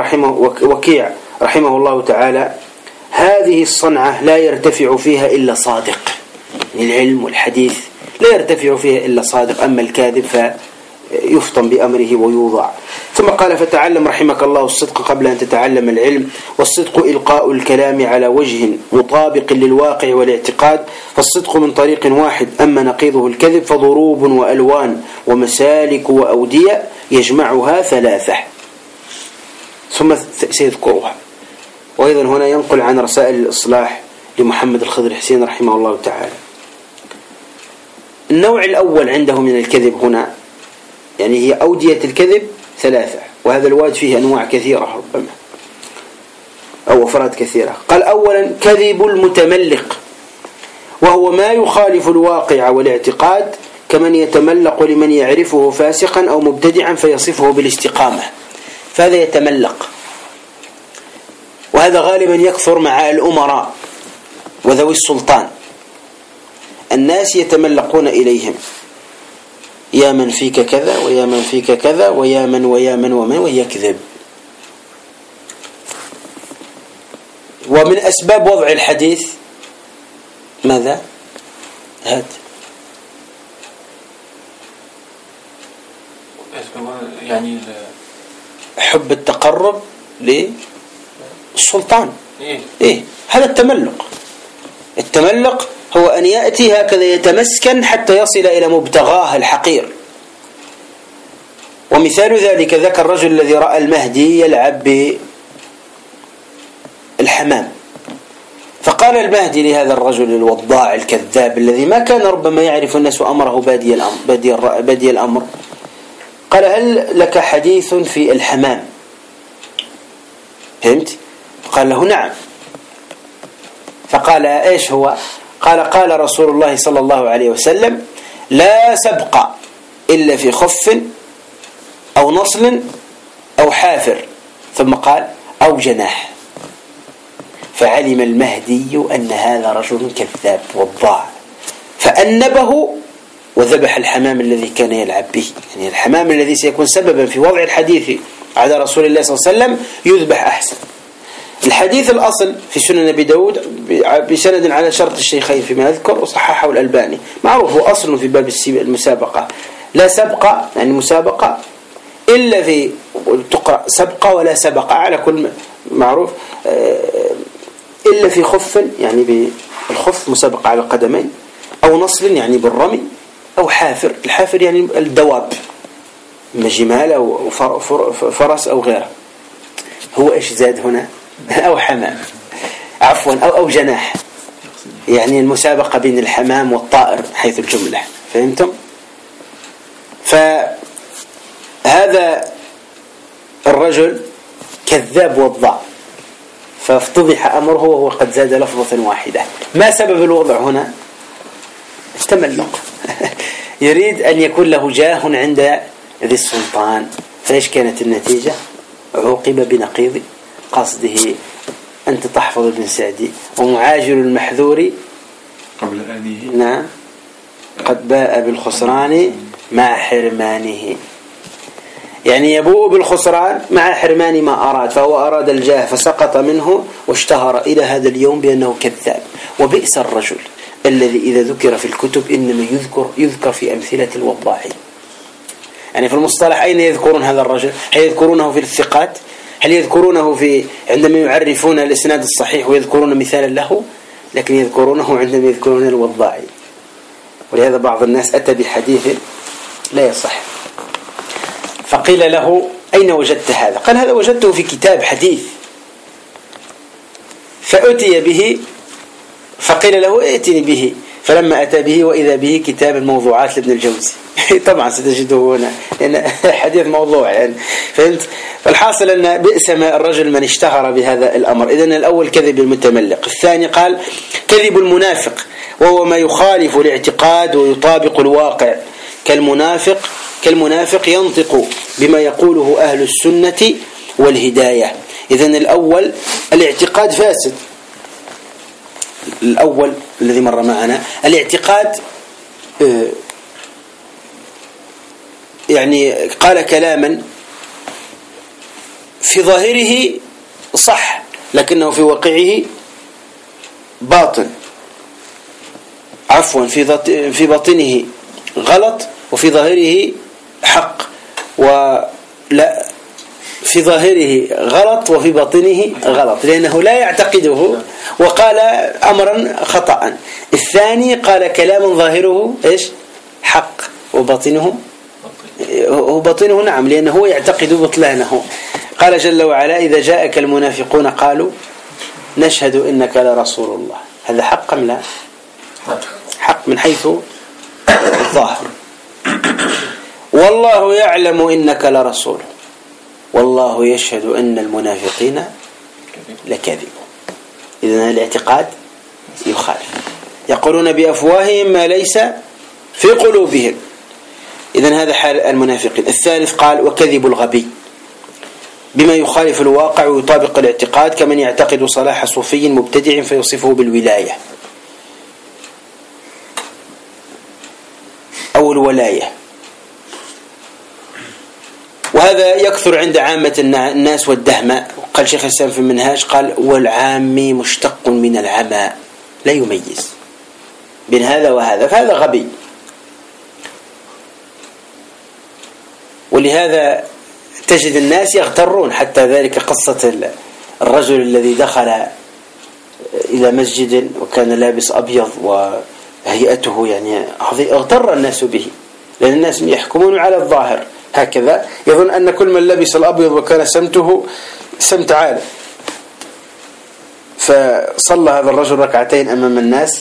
رحمه الله تعالى هذه الصنعة لا يرتفع فيها إلا صادق. العلم والحديث لا يرتفع فيها إلا صادق، أما الكاذب فيفطن بأمره ويوضع. ثم قال فتعلم رحمك الله الصدق قبل أن تتعلم العلم. والصدق إلقاء الكلام على وجه مطابق للواقع والاعتقاد، فالصدق من طريق واحد، أما نقيضه الكذب فضروب وألوان ومسالك وأودية يجمعها ثلاثة. ثم سيذكرها. وأيضا هنا ينقل عن رسائل الإصلاح لمحمد الخضر حسين رحمه الله تعالى. النوع الأول عنده من الكذب هنا، يعني هي أودية الكذب ثلاثة، وهذا الواد فيه أنواع كثيرة ربما أو أفراد كثيرة. قال أولا كذب المتملق، وهو ما يخالف الواقع والاعتقاد، كمن يتملق لمن يعرفه فاسقا أو مبتدعا فيصفه بالاستقامة، فهذا يتملق. وهذا غالبا يكثر مع الأمراء وذوي السلطان، الناس يتملقون إليهم، يا من فيك كذا ويا من فيك كذا ويا من ومن، ويكذب. ومن أسباب وضع الحديث ماذا؟ هات يعني حب التقرب للسلطان. إيه هذا التملق. التملق هو أن يأتي هكذا يتمسكن حتى يصل إلى مبتغاه الحقير. ومثال ذلك ذكر الرجل الذي رأى المهدي يلعب بالحمام، فقال فقال المهدي لهذا الرجل الوضاع الكذاب الذي ما كان ربما يعرف الناس وأمره بادي الأمر، قال: هل لك حديث في الحمام؟ فهمت؟ قال له: نعم. فقال: إيش هو؟ قال رسول الله صلى الله عليه وسلم: لا سبق إلا في خف أو نصل أو حافر، ثم قال: أو جناح. فعلم المهدي أن هذا رجل كذاب وضاع، فأنبه وذبح الحمام الذي كان يلعب به، يعني الحمام الذي سيكون سببا في وضع الحديث على رسول الله صلى الله عليه وسلم يذبح أحسن. الحديث الأصل في سنن أبي داود بسند على شرط الشيخين فيما أذكر، وصححه الألباني، معروف، هو أصل في باب المسابقة: لا سبق يعني مسابقة إلا في تقرأ سبق ولا سبق على كل معروف، إلا في خف يعني بالخف مسابقة على القدمين، أو نصل يعني بالرمي، أو حافر. الحافر يعني الدواب، إما جمال أو فرس أو غيره. هو إيش زاد هنا؟ أو حمام، عفوا، أو جناح، يعني المسابقة بين الحمام والطائر حيث الجملة. فهمتم؟ فهذا الرجل كذاب وضاع، فافتضح أمره وهو قد زاد لفظة واحدة. ما سبب الوضع هنا؟ التملق. يريد أن يكون له جاه عند ذي السلطان. فإيش كانت النتيجة؟ عوقب بنقيض قصده. أنت تحفظ ابن سعدي: ومعاجل المحذور قبل آنه، نعم، قد باء بالخسران مع حرمانه. يعني يبوء بالخسران مع حرمان ما أراد، فهو أراد الجاه فسقط منه، واشتهر إلى هذا اليوم بأنه كذاب. وبئس الرجل الذي إذا ذكر في الكتب إنما يذكر في أمثلة الوضاعين. يعني في المصطلح أين يذكرون هذا الرجل؟ هل يذكرونه في الثقات؟ هل يذكرونه في عندما يعرفون الإسناد الصحيح ويذكرون مثالا له؟ لكن يذكرونه عندما يذكرون الوضاعين. ولهذا بعض الناس أتى بحديث لا يصح، فقيل له: أين وجدت هذا؟ قال: هذا وجدته في كتاب حديث. فأتي به، فقيل له: ائتني به. فلما أتى به وإذا به كتاب الموضوعات لابن الجوزي. طبعا ستجده هنا لأن حديث موضوع يعني. فهمت؟ فالحاصل أن بئس ما الرجل من اشتهر بهذا الأمر. إذن الأول كذب المتملق. الثاني قال: كذب المنافق، وهو ما يخالف الاعتقاد ويطابق الواقع، كالمنافق ينطق بما يقوله أهل السنة والهداية. إذن الأول الاعتقاد فاسد. الأول الذي مر معنا الاعتقاد، يعني قال كلاما في ظاهره صح لكنه في واقعه باطل، عفوا في باطنه غلط وفي ظاهره حق، ولا في ظاهره غلط وفي باطنه غلط، لأنه لا يعتقده وقال أمرا خطأ. الثاني قال كلاما ظاهره إيش؟ حق وباطنه نعم، لأنه هو يعتقد بطلانه. قال جل وعلا: إذا جاءك المنافقون قالوا نشهد إنك لرسول الله. هذا حق أم لا؟ حق من حيث الظاهر. والله يعلم إنك لرسوله والله يشهد أن المنافقين لكاذبون. إذن الاعتقاد يخالف. يقولون بأفواههم ما ليس في قلوبهم. إذن هذا حال المنافقين. الثالث قال: وكذب الغبي، بما يخالف الواقع ويطابق الاعتقاد، كمن يعتقد صلاح صوفي مبتدع فيصفه بالولاية أو الولاية. وهذا يكثر عند عامة الناس والدهمة. قال شيخ الإسلام في المنهاج: قال: والعامي مشتق من العمى، لا يميز بين هذا وهذا، فهذا غبي. ولهذا تجد الناس يغترون. حتى ذلك قصة الرجل الذي دخل إلى مسجد وكان لابس أبيض وهيئته يعني اغتر الناس به، لأن الناس يحكمون على الظاهر هكذا، يظن أن كل من لبس الأبيض وكان سمته سمت عالم. فصلى هذا الرجل ركعتين أمام الناس،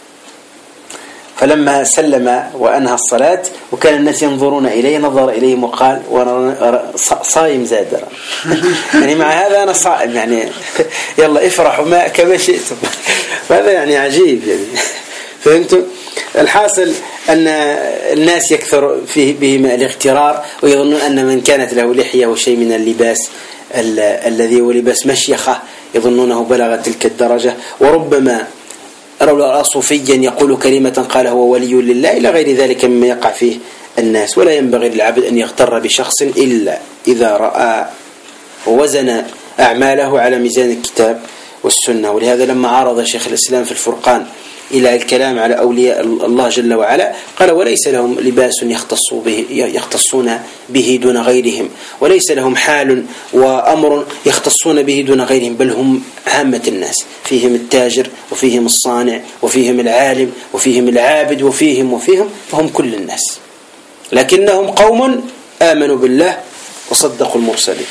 فلما سلم وأنهى الصلاة وكان الناس ينظرون إليه نظر إليهم وقال: وأنا صايم زادر يعني مع هذا أنا صائم، يعني يلا افرحوا ما كما شئتم. هذا يعني عجيب يعني. فهمتم؟ الحاصل أن الناس يكثر بهم الاغترار، ويظنون أن من كانت له لحية وشيء من اللباس الذي هو لباس مشيخة يظنونه بلغ تلك الدرجة. وربما رأى صوفيا يقول كلمة قال هو ولي لله إلى غير ذلك مما يقع فيه الناس. ولا ينبغي للعبد أن يغتر بشخص إلا إذا رأى ووزن أعماله على ميزان الكتاب والسنة. ولهذا لما عارض شيخ الإسلام في الفرقان إلى الكلام على أولياء الله جل وعلا قال: وليس لهم لباس يختصون به دون غيرهم، وليس لهم حال وأمر يختصون به دون غيرهم، بل هم عامة الناس، فيهم التاجر وفيهم الصانع وفيهم العالم وفيهم العابد وفيهم فهم كل الناس، لكنهم قوم آمنوا بالله وصدقوا المرسلين.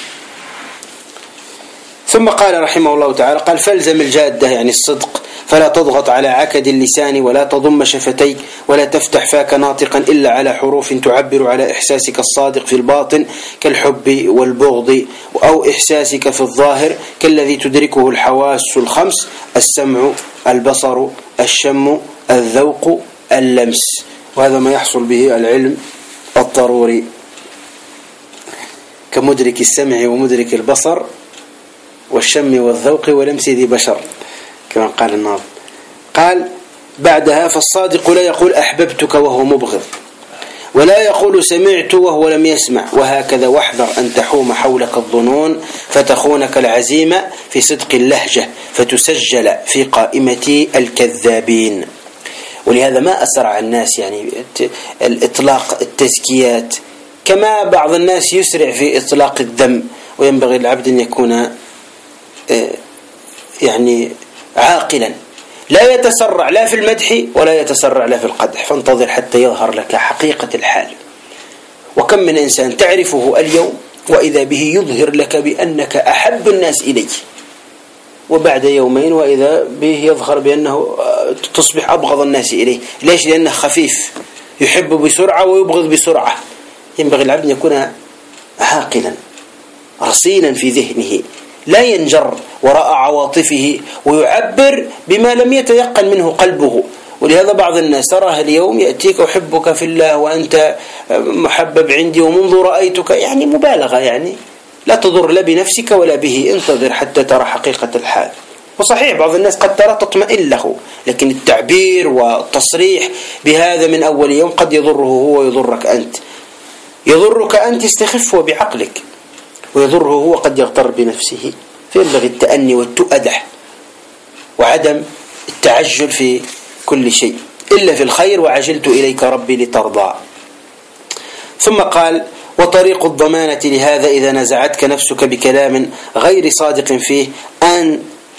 ثم قال رحمه الله تعالى: قال: فالزم الجادة يعني الصدق، فلا تضغط على عكد اللسان، ولا تضم شفتيك، ولا تفتح فاك ناطقا إلا على حروف تعبر على إحساسك الصادق في الباطن كالحب والبغض، أو إحساسك في الظاهر كالذي تدركه الحواس الخمس: السمع، البصر، الشم، الذوق، اللمس. وهذا ما يحصل به العلم الضروري كمدرك السمع ومدرك البصر والشم والذوق ولمس ذي بشر كما قال الناظم. قال بعدها: فالصادق لا يقول أحببتك وهو مبغض، ولا يقول سمعت وهو لم يسمع، وهكذا. واحذر أن تحوم حولك الظنون فتخونك العزيمة في صدق اللهجة فتسجل في قائمة الكذابين. ولهذا ما أسرع الناس يعني الإطلاق التزكيات، كما بعض الناس يسرع في إطلاق الذم. وينبغي العبد أن يكون يعني عاقلا، لا يتسرع لا في المدح ولا يتسرع لا في القدح، فانتظر حتى يظهر لك حقيقة الحال. وكم من إنسان تعرفه اليوم وإذا به يظهر لك بأنك أحب الناس إليه، وبعد يومين وإذا به يظهر بأنه تصبح أبغض الناس إليه. ليش؟ لأنه خفيف، يحب بسرعة ويبغض بسرعة. ينبغي العبد أن يكون عاقلا رصينا في ذهنه، لا ينجر وراء عواطفه ويعبر بما لم يتيقن منه قلبه. ولهذا بعض الناس تراه اليوم يأتيك: أحبك في الله وأنت محبب عندي ومنذ رأيتك، يعني مبالغة، يعني لا تضر لا بنفسك ولا به، انتظر حتى ترى حقيقة الحال. وصحيح بعض الناس قد ترى تطمئن له، لكن التعبير والتصريح بهذا من أول يوم قد يضره هو ويضرك أنت. يضرك أنت استخفه بعقلك، ويضره هو قد يغتر بنفسه. فينبغي التأني والتؤدح وعدم التعجل في كل شيء إلا في الخير: وعجلت إليك ربي لترضى. ثم قال: وطريق الضمانة لهذا إذا نزعتك نفسك بكلام غير صادق فيه أن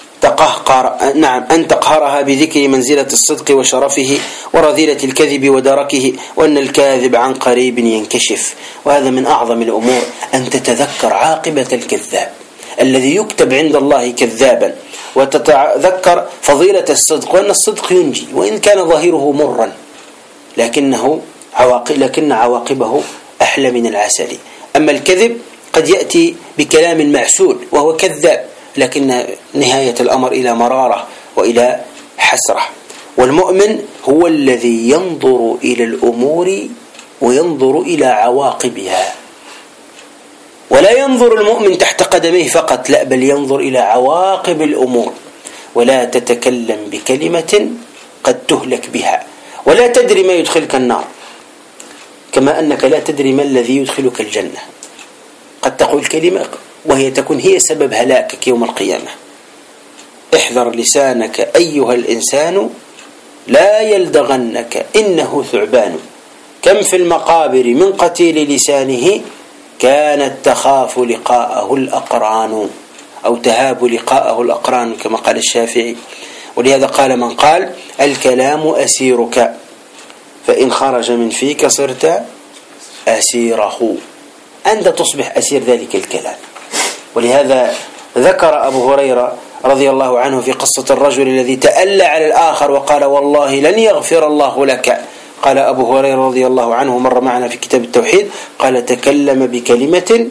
تقهرها بذكر منزلة الصدق وشرفه ورذيلة الكذب ودركه، وأن الكاذب عن قريب ينكشف. وهذا من أعظم الأمور، أن تتذكر عاقبة الكذاب الذي يكتب عند الله كذابا، وتتذكر فضيلة الصدق، وأن الصدق ينجي وإن كان ظاهره مرا، لكن عواقبه أحلى من العسل. أما الكذب قد يأتي بكلام معسول وهو كذاب، لكن نهاية الأمر إلى مرارة وإلى حسرة. والمؤمن هو الذي ينظر إلى الأمور وينظر إلى عواقبها، ولا ينظر المؤمن تحت قدميه فقط، لا، بل ينظر إلى عواقب الأمور. ولا تتكلم بكلمة قد تهلك بها، ولا تدري ما يدخلك النار، كما أنك لا تدري ما الذي يدخلك الجنة. قد تقول كلمة وهي تكون هي سبب هلاكك يوم القيامة. احذر لسانك أيها الإنسان لا يلدغنك إنه ثعبان، كم في المقابر من قتيل لسانه كانت تخاف لقاءه الأقران، أو تهاب لقاءه الأقران كما قال الشافعي. ولهذا قال من قال: الكلام أسيرك، فإن خرج من فيك صرت أسيره، أنت تصبح أسير ذلك الكلام. ولهذا ذكر أبو هريرة رضي الله عنه في قصة الرجل الذي تألى على الآخر وقال والله لن يغفر الله لك. قال أبو هريرة رضي الله عنه مر معنا في كتاب التوحيد قال تكلم بكلمة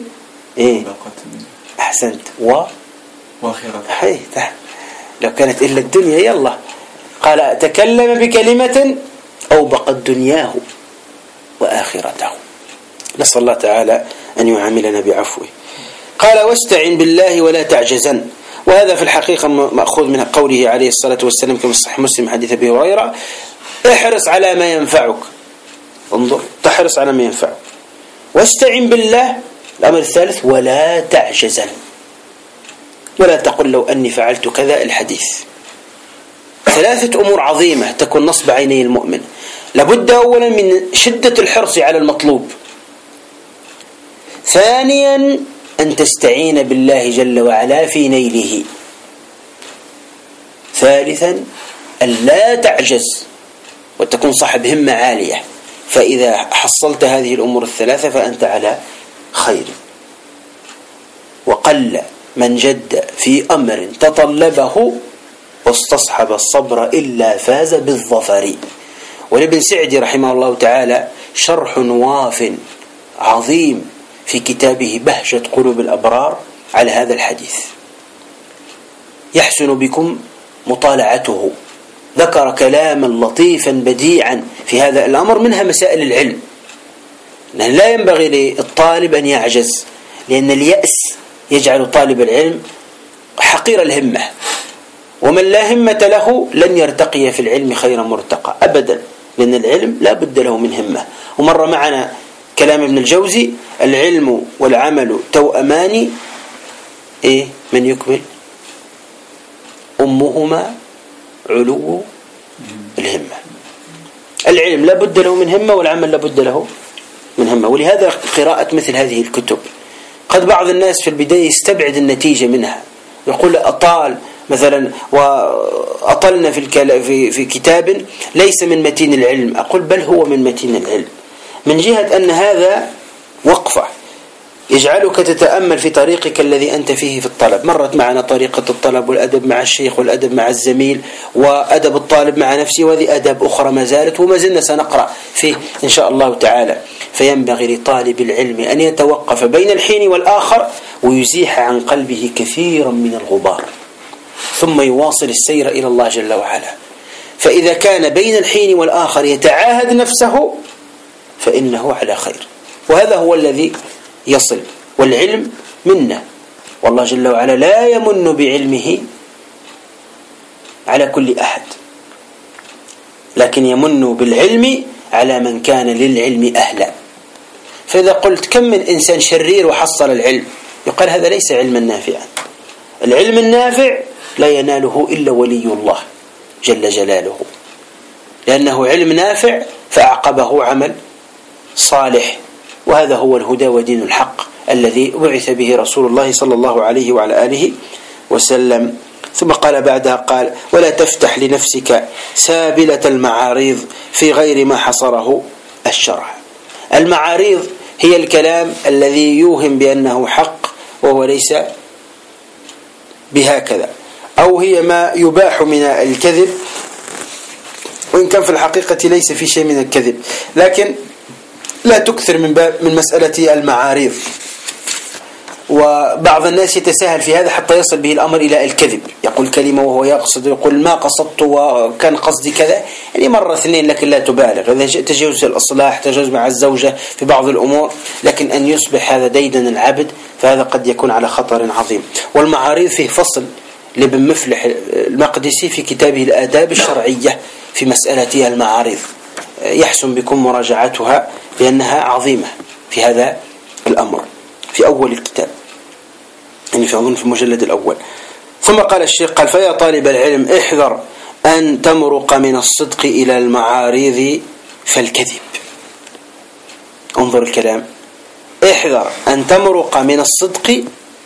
أحسنت وآخرة لو كانت إلا الدنيا يلا. قال تكلم بكلمة أوبقت دنياه وآخرته. نسأل الله تعالى أن يعاملنا بعفوه. قال واستعن بالله ولا تعجزن. وهذا في الحقيقة مأخوذ من قوله عليه الصلاة والسلام كما صحيح مسلم حديث أبي هريرة احرص على ما ينفعك. انظر تحرص على ما ينفعك واستعن بالله. الأمر الثالث ولا تعجزن ولا تقل لو أني فعلت كذا. الحديث 3 أمور عظيمة تكون نصب عيني المؤمن. لابد أولا من شدة الحرص على المطلوب. ثانيا أن تستعين بالله جل وعلا في نيله. ثالثا أن لا تعجز وتكون صاحب همة عالية. فإذا حصلت هذه الأمور ال3 فأنت على خير. وقل من جد في أمر تطلبه واستصحب الصبر إلا فاز بالظفر. ولابن سعدي رحمه الله تعالى شرح واف عظيم في كتابه بهجة قلوب الأبرار على هذا الحديث يحسن بكم مطالعته. ذكر كلاما لطيفا بديعا في هذا الأمر منها مسائل العلم. لا ينبغي للطالب أن يعجز لأن اليأس يجعل طالب العلم حقير الهمة ومن لا همة له لن يرتقي في العلم خير مرتقى أبدا لأن العلم لا بد له من همة. ومر معنا كلام ابن الجوزي العلم والعمل توأمان من يكمل أمهما علو الهمة. العلم لا بد له من همة والعمل لا بد له من همة. ولهذا قراءة مثل هذه الكتب قد بعض الناس في البداية يستبعد النتيجة منها يقول أطال مثلا وأطلنا في كتاب ليس من متين العلم. أقول بل هو من متين العلم من جهة أن هذا وقفة يجعلك تتأمل في طريقك الذي أنت فيه في الطلب. مرت معنا طريقة الطلب والأدب مع الشيخ والأدب مع الزميل وأدب الطالب مع نفسه وهذه أدب أخرى ما زالت وما زلنا سنقرأ فيه إن شاء الله تعالى. فينبغي لطالب العلم أن يتوقف بين الحين والآخر ويزيح عن قلبه كثيرا من الغبار ثم يواصل السير إلى الله جل وعلا. فإذا كان بين الحين والآخر يتعاهد نفسه فإنه على خير. وهذا هو الذي يصل. والعلم منه والله جل وعلا لا يمن بعلمه على كل أحد لكن يمن بالعلم على من كان للعلم أهلا. فإذا قلت كم من إنسان شرير وحصل العلم يقال هذا ليس علما نافعا. العلم النافع لا يناله إلا ولي الله جل جلاله لأنه علم نافع فأعقبه عمل صالح وهذا هو الهدى ودين الحق الذي بعث به رسول الله صلى الله عليه وعلى آله وسلم. ثم قال بعدها قال ولا تفتح لنفسك سابلة المعاريض في غير ما حصره الشرع. المعاريض هي الكلام الذي يوهم بأنه حق وهو ليس بهكذا أو هي ما يباح من الكذب وإن كان في الحقيقة ليس في شيء من الكذب لكن لا تكثر من مسألة المعاريض. وبعض الناس يتساهل في هذا حتى يصل به الأمر إلى الكذب يقول كلمة وهو يقصد يقول ما قصدت وكان قصدي كذا يعني مرة اثنين لكن لا تبالغ. إذا تجاوز الإصلاح تجاوز مع الزوجة في بعض الأمور لكن أن يصبح هذا ديدن العبد فهذا قد يكون على خطر عظيم. والمعاريض فيه فصل لابن مفلح المقدسي في كتابه الآداب الشرعية في مسألة المعاريض يحسن بكم مراجعتها لأنها عظيمة في هذا الأمر في أول الكتاب يعني في المجلد الأول. ثم قال الشيخ قال فيا طالب العلم احذر أن تمرق من الصدق إلى المعاريض فالكذب. انظر الكلام احذر أن تمرق من الصدق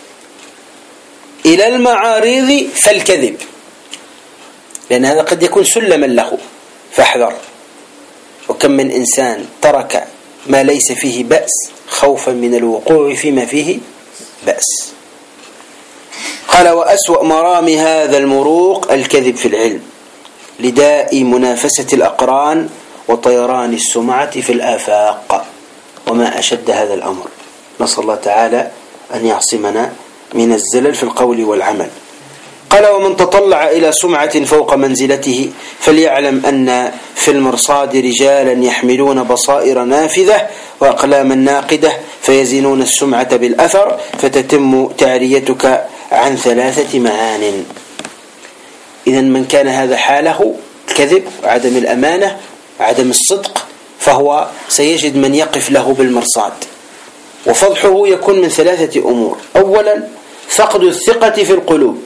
إلى المعاريض فالكذب لأن هذا قد يكون سلما له فاحذر. وكم من إنسان ترك ما ليس فيه بأس خوفا من الوقوع فيما فيه بأس. قال: وأسوأ مرام هذا المروق الكذب في العلم لداء منافسة الأقران وطيران السمعة في الآفاق، وما أشد هذا الأمر. نسأل الله تعالى أن يعصمنا من الزلل في القول والعمل. قال: ومن تطلع إلى سمعة فوق منزلته فليعلم أن في المرصاد رجالا يحملون بصائر نافذة وأقلاما ناقدة فيزنون السمعة بالأثر فتتم تعريتك عن 3 معان. إذن من كان هذا حاله الكذب وعدم الأمانة وعدم الصدق فهو سيجد من يقف له بالمرصاد، وفضحه يكون من 3 أمور: أولا فقد الثقة في القلوب،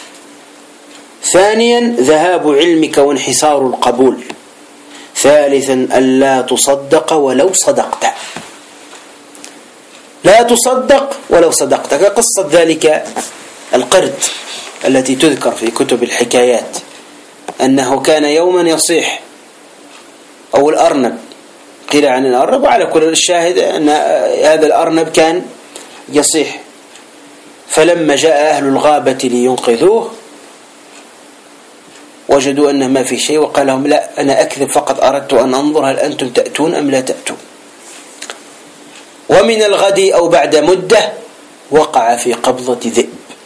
ثانيا ذهاب علمك وانحسار القبول، ثالثا ألا تصدق ولو صدقت. لا تصدق ولو صدقت، كقصة ذلك القرد التي تذكر في كتب الحكايات أنه كان يوما يصيح، أو الأرنب، قيل عن الأرنب، وعلى كل الشاهد أن هذا الأرنب كان يصيح. فلما جاء أهل الغابة لينقذوه وجدوا أنه ما في شيء، وقال لهم: لا، أنا أكذب فقط أردت أن أنظر هل أنتم تأتون أم لا تأتون. ومن الغد أو بعد مدة وقع في قبضة ذئب،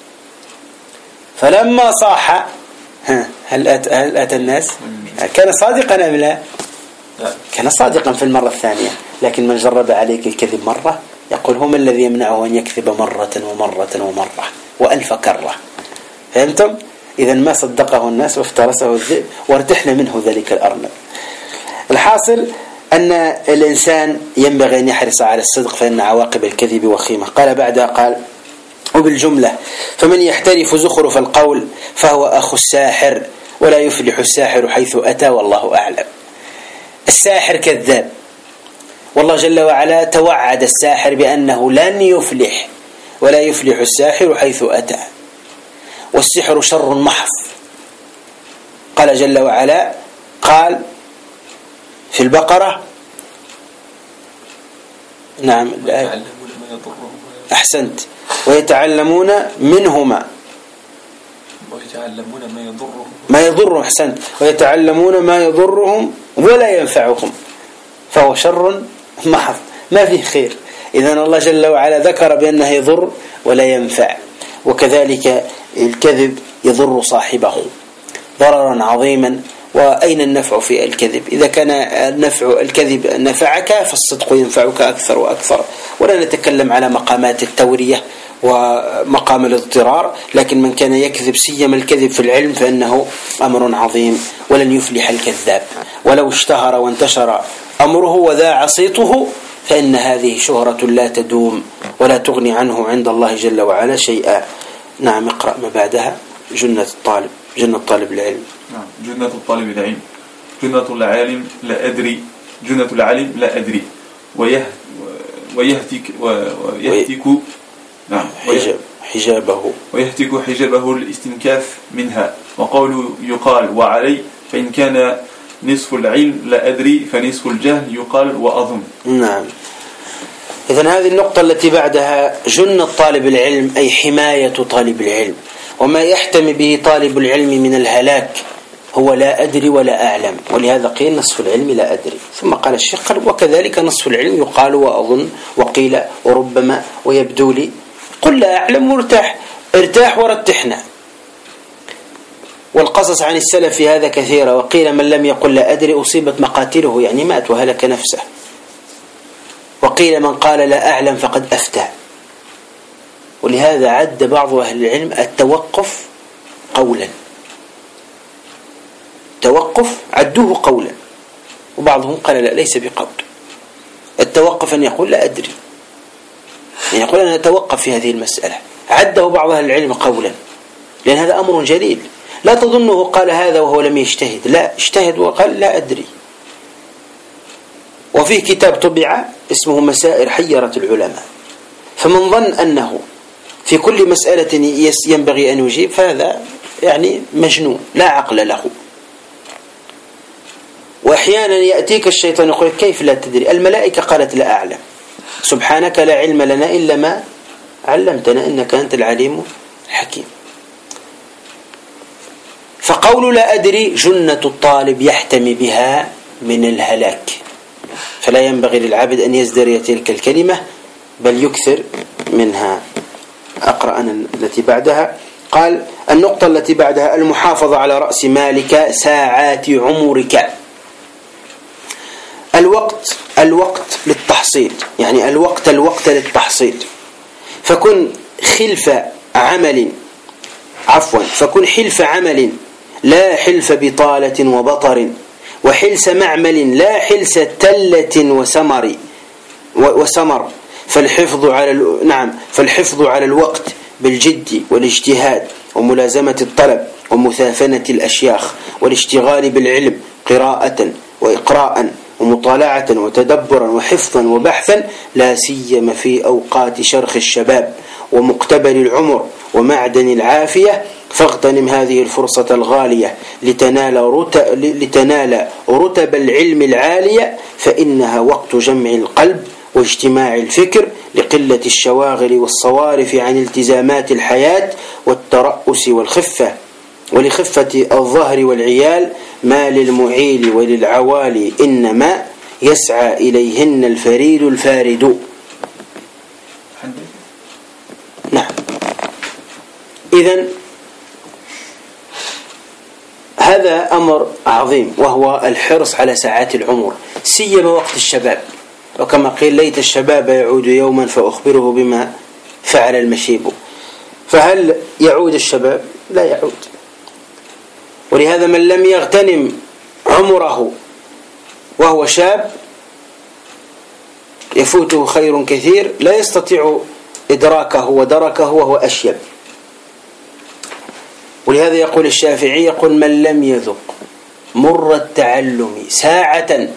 فلما صاح هل أتى الناس؟ كان صادقا أم لا؟ كان صادقا في المرة الثانية، لكن من جرب عليك الكذب مرة يقول: هم الذي يمنعه أن يكذب مرة ومرة ومرة وألف كرة. فهمتم؟ إذا ما صدقه الناس وافترسه الذئب وارتحنا منه ذلك الأرنب. الحاصل أن الإنسان ينبغي أن يحرص على الصدق، فإن عواقب الكذب وخيمة. قال بعدها، قال: وبالجملة فمن يحترف زخرف القول فهو أخو الساحر، ولا يفلح الساحر حيث أتى، والله أعلم. الساحر كذاب، والله جل وعلا توعد الساحر بأنه لن يفلح، ولا يفلح الساحر حيث أتى، والسحر شر محض. قال جل وعلا، قال في البقرة، نعم، أحسنت، ويتعلمون منهما ما يضرهم، أحسنت، ويتعلمون ما يضرهم ولا ينفعهم، فهو شر محض ما فيه خير. إذن الله جل وعلا ذكر بأنه يضر ولا ينفع. وكذلك الكذب يضر صاحبه ضررا عظيما. وأين النفع في الكذب؟ إذا كان الكذب نفعك فالصدق ينفعك أكثر وأكثر. ولا نتكلم على مقامات التورية ومقام الاضطرار، لكن من كان يكذب، سيما الكذب في العلم، فإنه أمر عظيم، ولن يفلح الكذاب. ولو اشتهر وانتشر أمره وذاع صيته فإن هذه شهرة لا تدوم ولا تغني عنه عند الله جل وعلا شيئا. نعم، اقرأ ما بعدها. جنة طالب العلم. جنة الطالب العلم. جنة العالم لا أدري، جنة العالم لا أدري، ويهتك نعم ويهتك حجابه الاستنكاف منها. وقول يقال وعلي، فإن كان نصف العلم لا أدري فنصف الجهل يقال وأظن. نعم. إذن هذه النقطة التي بعدها جنة طالب العلم، أي حماية طالب العلم، وما يحتمي به طالب العلم من الهلاك هو لا أدري ولا أعلم. ولهذا قيل نصف العلم لا أدري. ثم قال الشيخ: وكذلك نصف العلم يقال وأظن وقيل وربما ويبدو لي. قل لا أعلم وارتاح، ارتاح ورتحنا. والقصص عن السلف في هذا كثيرة. وقيل من لم يقل لا أدري أصيبت مقاتله، يعني مات وهلك نفسه. وقيل من قال لا أعلم فقد أفتى. ولهذا عد بعض أهل العلم التوقف قولا، توقف عدوه قولا، وبعضهم قال لا، ليس بقول. التوقف أن يقول لا أدري، يعني يقول أنا أتوقف في هذه المسألة، عده بعض أهل العلم قولا، لأن هذا أمر جليل. لا تظنه قال هذا وهو لم يجتهد، لا، اجتهد وقال لا أدري. وفيه كتاب طبع اسمه مسائل حيرت العلماء، فمن ظن أنه في كل مسألة ينبغي أن يجيب فهذا يعني مجنون لا عقل له. وأحيانا يأتيك الشيطان يقول كيف لا تدري؟ الملائكة قالت لا أعلم، سبحانك لا علم لنا إلا ما علمتنا إنك أنت العليم الحكيم. قول لا أدري جنة الطالب يحتمي بها من الهلاك، فلا ينبغي للعبد أن يزدري تلك الكلمة بل يكثر منها. أقرأ أنا التي بعدها. قال النقطة التي بعدها المحافظة على رأس مالك ساعات عمرك. الوقت للتحصيل، يعني الوقت للتحصيل، فكن حلف عمل لا حلف بطالة وبطر، وحلس معمل لا حلس تلة وسمر. فالحفظ على الوقت بالجد والاجتهاد وملازمة الطلب ومثافنة الأشياخ والاشتغال بالعلم قراءة وإقراء ومطالعة وتدبرا وحفظا وبحثا، لا سيما في أوقات شرخ الشباب ومقتبل العمر ومعدن العافية، فاغتنم هذه الفرصة الغالية لتنال رتب العلم العالية، فإنها وقت جمع القلب واجتماع الفكر لقلة الشواغل والصوارف عن التزامات الحياة والترأس والخفة، ولخفة الظهر والعيال، ما للمعيل وللعوالي إنما يسعى إليهن الفريد الفارد. نعم. إذن هذا أمر عظيم، وهو الحرص على ساعات العمر سيما وقت الشباب، وكما قيل ليت الشباب يعود يوما فأخبره بما فعل المشيب. فهل يعود الشباب؟ لا يعود. ولهذا من لم يغتنم عمره وهو شاب يفوته خير كثير لا يستطيع إدراكه ودركه وهو أشيب. ولهذا يقول الشافعي، يقول من لم يذق مر التعلم ساعة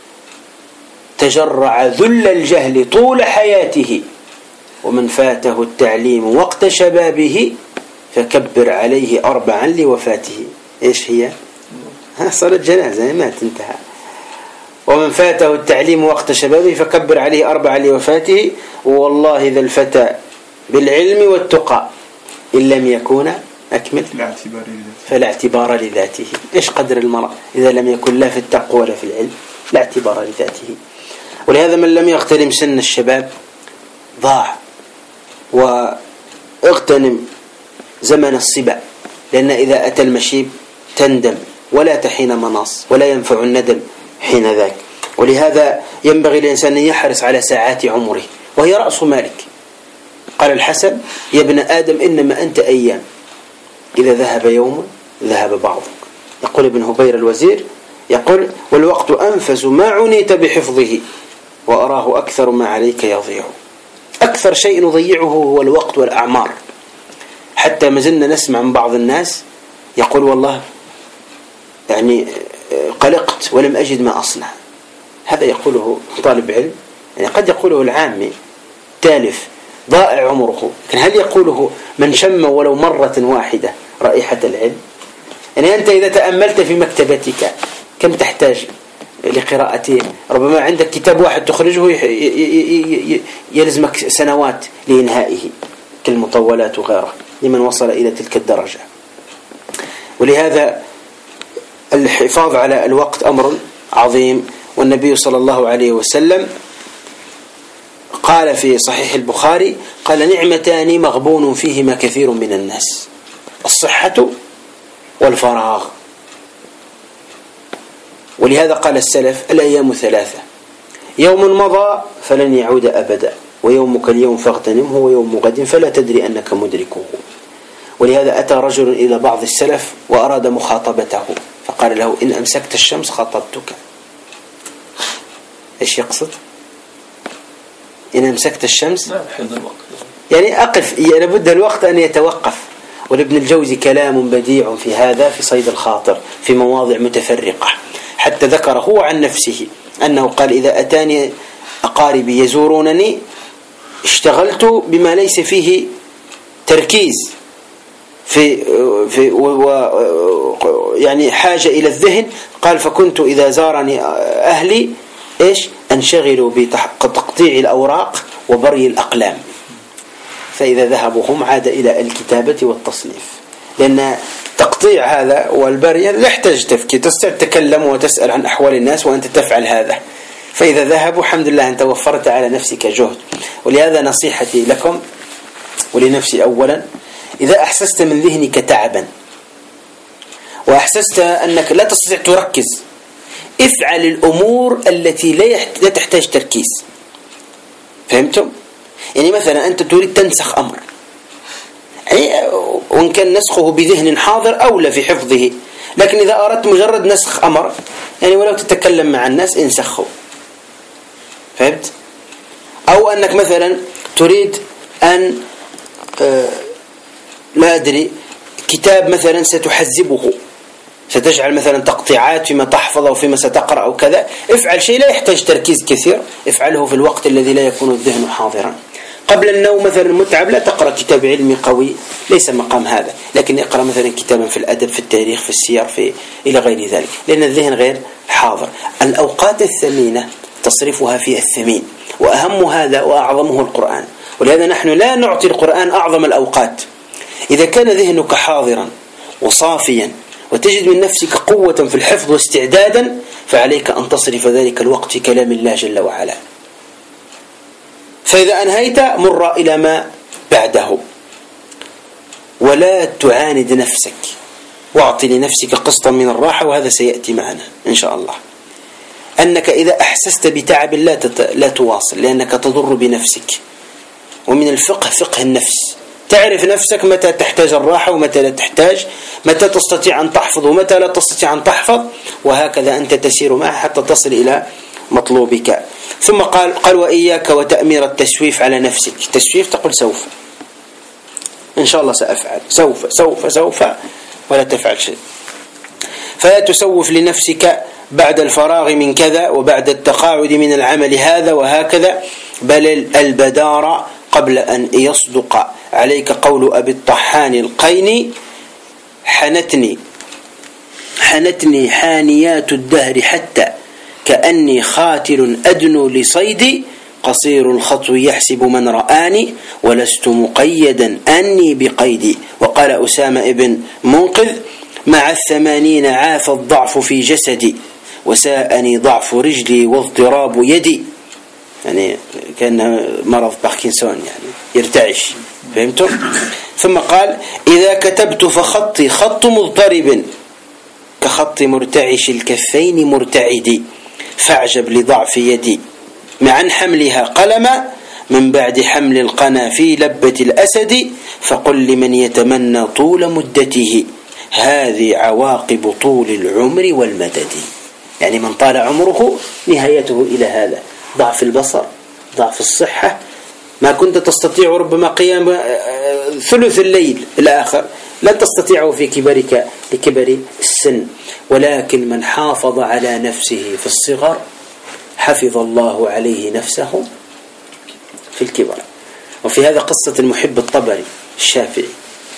تجرع ذل الجهل طول حياته، ومن فاته التعليم وقت شبابه فكبر عليه 4 لوفاته. إيش هي؟ صلاة جنازة ما تنتهى. ومن فاته التعليم وقت شبابه فكبر عليه 4 لوفاته، والله ذا الفتى بالعلم والتقى إن لم يكون أكمل فلا اعتبار لذاته. إيش قدر المرء إذا لم يكن لا في التقوى ولا في العلم؟ لا اعتبار لذاته. ولهذا من لم يغتنم سن الشباب ضاع، واغتنم زمن الصبا، لأن إذا أتى المشيب تندم ولا تحين مناص ولا ينفع الندم حين ذاك. ولهذا ينبغي الإنسان أن يحرص على ساعات عمره، وهي رأس مالك. قال الحسن يا ابن آدم إنما أنت أيام، إذا ذهب يوم ذهب بعضك. يقول ابن هبير الوزير، يقول والوقت أنفس ما عنيت بحفظه وأراه أكثر ما عليك يضيع. أكثر شيء نضيعه هو الوقت والأعمار. حتى ما زلنا نسمع من بعض الناس يقول والله يعني قلقت ولم أجد ما أصنع. هذا يقوله طالب علم، يعني قد يقوله العامي تالف ضائع عمره، لكن هل يقوله من شم ولو مرة واحدة رائحة العلم؟ يعني أنت إذا تأملت في مكتبتك كم تحتاج لقراءته؟ ربما عندك كتاب واحد تخرجه يلزمك سنوات لإنهائه كالمطولات وغيرها لمن وصل إلى تلك الدرجة. ولهذا الحفاظ على الوقت أمر عظيم. والنبي صلى الله عليه وسلم قال في صحيح البخاري، قال نعمتان مغبون فيهما كثير من الناس، الصحة والفراغ. ولهذا قال السلف الأيام 3، يوم مضى فلن يعود أبدا، ويومك اليوم فاغتنمه، ويوم غد فلا تدري أنك مدركه. ولهذا أتى رجل إلى بعض السلف وأراد مخاطبته، فقال له إن أمسكت الشمس خاطبتك. إيش يقصد؟ إن أمسكت الشمس يعني أقف، لابد الوقت أن يتوقف. ولابن الجوزي كلام بديع في هذا في صيد الخاطر في مواضع متفرقة، حتى ذكر هو عن نفسه أنه قال إذا أتاني أقاربي يزورونني اشتغلت بما ليس فيه تركيز في يعني حاجة إلى الذهن. قال فكنت إذا زارني أهلي إيش أنشغلوا بتقطيع الأوراق وبري الأقلام، فإذا ذهبوا هم عاد إلى الكتابة والتصنيف. لأن تقطيع هذا والبرية لا يحتاج تفكير، تستطيع تتكلم وتسأل عن أحوال الناس وأنت تفعل هذا، فإذا ذهبوا الحمد لله أنت وفرت على نفسك جهد. ولهذا نصيحتي لكم ولنفسي أولا، إذا أحسست من ذهنك تعبا وأحسست أنك لا تستطيع تركز، افعل الأمور التي لا تحتاج تركيز. فهمتم؟ يعني مثلا أنت تريد تنسخ أمر، وإن كان نسخه بذهن حاضر أولى في حفظه، لكن إذا أردت مجرد نسخ أمر يعني ولو تتكلم مع الناس انسخه. فهمت؟ أو أنك مثلا تريد أن لا أدري كتاب مثلا ستحزبه، ستجعل مثلا تقطيعات فيما تحفظه وفيما ستقرأ أو كذا، افعل شيء لا يحتاج تركيز كثير، افعله في الوقت الذي لا يكون الذهن حاضرا. قبل النوم مثلا متعب، لا تقرأ كتاب علمي قوي، ليس مقام هذا، لكن اقرأ مثلا كتابا في الأدب، في التاريخ، في السير، إلى غير ذلك، لأن الذهن غير حاضر. الأوقات الثمينة تصرفها في الثمين، وأهم هذا وأعظمه القرآن. ولهذا نحن لا نعطي القرآن أعظم الأوقات. إذا كان ذهنك حاضرا وصافيا وتجد من نفسك قوة في الحفظ واستعدادا، فعليك أن تصرف ذلك الوقت في كلام الله جل وعلا. فإذا أنهيت مر إلى ما بعده، ولا تعاند نفسك، واعطي لنفسك قسطا من الراحة، وهذا سيأتي معنا إن شاء الله. أنك إذا أحسست بتعب لا تواصل، لأنك تضر بنفسك. ومن الفقه فقه النفس، تعرف نفسك متى تحتاج الراحة ومتى لا تحتاج، متى تستطيع أن تحفظ ومتى لا تستطيع أن تحفظ، وهكذا أنت تسير معه حتى تصل إلى مطلوبك. ثم قال وإياك وتأمير التسويف على نفسك. تسويف تقول سوف، إن شاء الله سأفعل، سوف سوف سوف، ولا تفعل شيء. فلا تسوف لنفسك بعد الفراغ من كذا وبعد التقاعد من العمل هذا وهكذا، بل البدار قبل أن يصدق عليك قول أبي الطحان القيني: حنتني حانيات الدهر حتى كأني خاتل أدنو لصيدي، قصير الخطو يحسب من رآني ولست مقيدا أني بقيدي. وقال أسامة بن منقذ: مع 80 عاف الضعف في جسدي وساءني ضعف رجلي واضطراب يدي. يعني كان مرض باركنسون، يعني يرتعش. فهمتم؟ ثم قال: إذا كتبت فخطي خط مضطرب كخط مرتعش الكفين مرتعدي، فاعجب لضعف يدي معا حملها قلما من بعد حمل القنا في لبة الأسد، فقل لمن يتمنى طول مدته هذه عواقب طول العمر والمدد. يعني من طال عمره نهايته إلى هذا: ضعف البصر، ضعف الصحة، ما كنت تستطيع ربما قيام ثلث الليل الآخر لن تستطيعه في كبرك لكبر السن. ولكن من حافظ على نفسه في الصغر حفظ الله عليه نفسه في الكبر. وفي هذا قصة المحب الطبري الشافعي،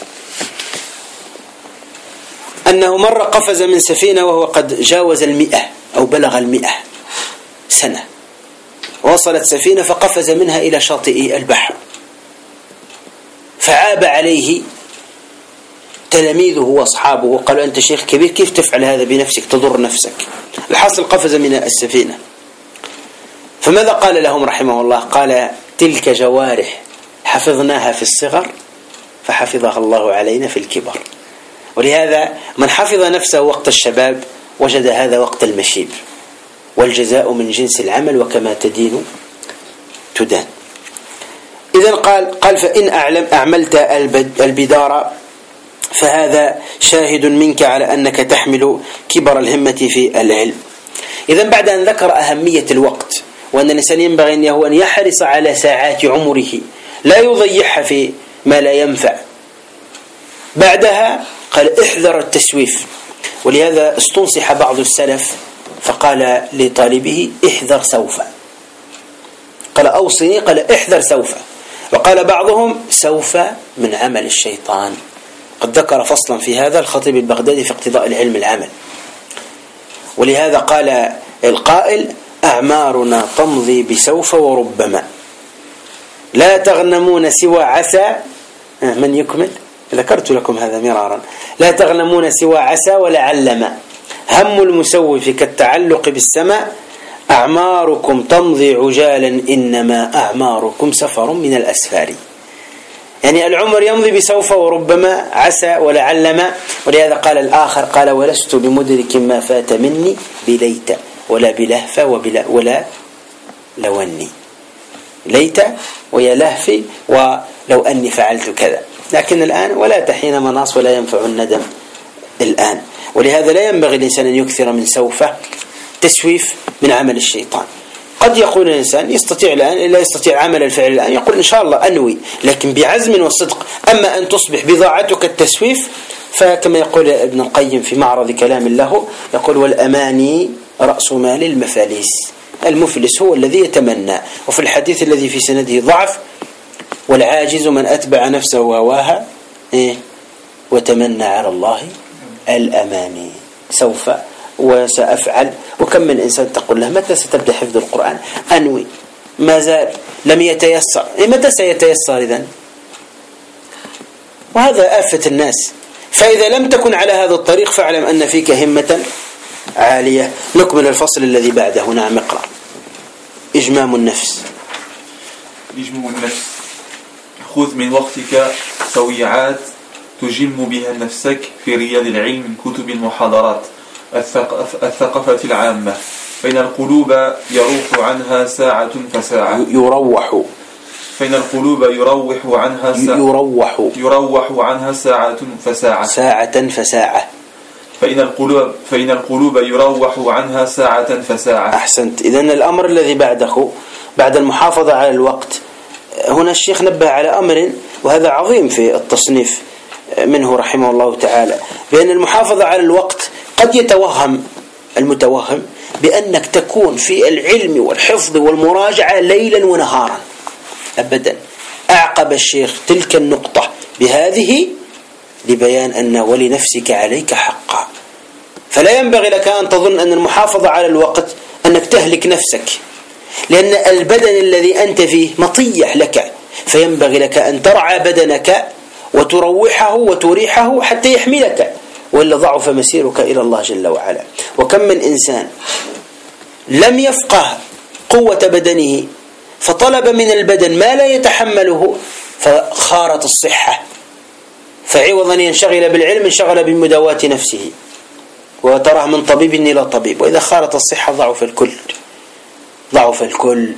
أنه مرة قفز من سفينة وهو قد جاوز 100 أو بلغ 100 سنة، وصلت سفينة فقفز منها إلى شاطئ البحر، فعاب عليه تلاميذه وأصحابه وقالوا: أنت شيخ كبير، كيف تفعل هذا بنفسك؟ تضر نفسك. الحاصل قفز من السفينة، فماذا قال لهم رحمه الله؟ قال: تلك جوارح حفظناها في الصغر فحفظها الله علينا في الكبر. ولهذا من حفظ نفسه وقت الشباب وجد هذا وقت المشيب، والجزاء من جنس العمل وكما تدين تدان. إذن قال فإن أعملت البدار فهذا شاهد منك على أنك تحمل كبر الهمة في العلم. إذن بعد أن ذكر أهمية الوقت وأن الإنسان ينبغي أن يحرص على ساعات عمره لا يضيعها في ما لا ينفع، بعدها قال: احذر التسويف. ولهذا استنصح بعض السلف فقال لطالبه: احذر سوف. قال: أوصني، قال: احذر سوف. وقال بعضهم: سوف من عمل الشيطان. قد ذكر فصلا في هذا الخطيب البغدادي في اقتضاء العلم العمل. ولهذا قال القائل: أعمارنا تمضي بسوف وربما لا تغنمون سوى عسى. من يكمل؟ ذكرت لكم هذا مرارا. لا تغنمون سوى عسى ولعلم، هم المسوف كالتعلق بالسماء، أعماركم تمضي عجالا إنما أعماركم سفر من الأسفار. يعني العمر يمضي بسوف وربما عسى ولعلم. ولهذا قال الآخر قال ولست بمدرك ما فات مني بليت ولا بلهفة ولا لوني. ليت ويا لهفي ولو أني فعلت كذا، لكن الآن ولا تحين مناص ولا ينفع الندم الآن. ولهذا لا ينبغي الإنسان أن يكثر من سوف تسويف من عمل الشيطان. قد يقول الإنسان يستطيع الآن لا يستطيع عمل الفعل الآن، يقول إن شاء الله أنوي، لكن بعزم وصدق. أما أن تصبح بضاعتك التسويف، فكما يقول ابن القيم في معرض كلام له، يقول والأماني رأس مال المفاليس. المفلس هو الذي يتمنى. وفي الحديث الذي في سنده ضعف والعاجز من أتبع نفسه وهواها وتمنى على الله الأماني، سوف وسأفعل. وكم من إنسان تقول له متى ستبدأ حفظ القرآن؟ أنوي، ما زال لم يتيسر. متى سيتيسر إذن؟ وهذا آفة الناس. فإذا لم تكن على هذا الطريق فاعلم أن فيك همة عالية. نكمل الفصل الذي بعده. نعم اقرأ. إجمام النفس. إجمام النفس: خذ من وقتك سويعات تجم بها نفسك في رياض العلم من كتب المحاضرات الثقافة العامة، فإن القلوب يروح عنها ساعة فساعة. فإن القلوب يروح عنها ساعة فساعة. فإن القلوب يروح عنها ساعة فساعة. أحسنت. إذن الأمر الذي بعده بعد المحافظة على الوقت، هنا الشيخ نبه على أمر وهذا عظيم في التصنيف منه رحمه الله تعالى، بأن المحافظة على الوقت قد يتوهم المتوهم بأنك تكون في العلم والحفظ والمراجعة ليلا ونهارا. أبدا. أعقب الشيخ تلك النقطة بهذه لبيان أن ولنفسك عليك حقا. فلا ينبغي لك أن تظن أن المحافظة على الوقت أنك تهلك نفسك، لأن البدن الذي أنت فيه مطيح لك، فينبغي لك أن ترعى بدنك وتروحه وتريحه حتى يحملك، وإلا ضعف مسيرك إلى الله جل وعلا. وكم من إنسان لم يفقه قوة بدنه فطلب من البدن ما لا يتحمله فخارت الصحة، فعوضا ينشغل بالعلم انشغل بمداواة نفسه، وتراه من طبيب إلى طبيب. وإذا خارت الصحة ضعف الكل.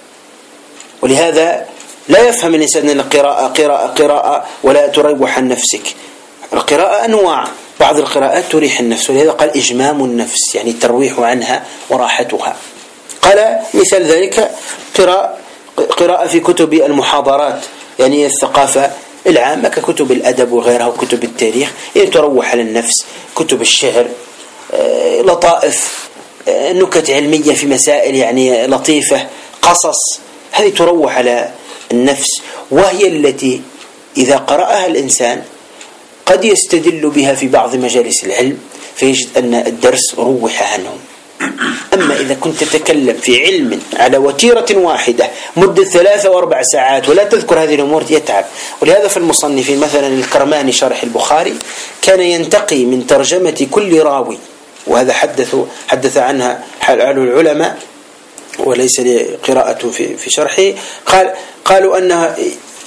ولهذا لا يفهم الإنسان أن القراءة ولا تروح عن نفسك. القراءة أنواع، بعض القراءات تريح النفس، ولهذا قال إجمام النفس يعني الترويح عنها وراحتها. قال مثال ذلك قراءة في كتب المحاضرات، يعني الثقافة العامة ككتب الأدب وغيرها وكتب التاريخ، يعني تروح على النفس. كتب الشعر، لطائف، نكت علمية في مسائل يعني لطيفة، قصص، هذه تروح على النفس، وهي التي إذا قرأها الإنسان قد يستدل بها في بعض مجالس العلم فيجد أن الدرس روح عنه. أما إذا كنت تتكلم في علم على وتيرة واحدة مدة 3 و4 ساعات ولا تذكر هذه الأمور يتعب. ولهذا في المصنفين مثلا الكرماني شرح البخاري كان ينتقي من ترجمة كل راوي، وهذا حدث عنها العلماء وليس لي قراءة في شرحه. قالوا أنها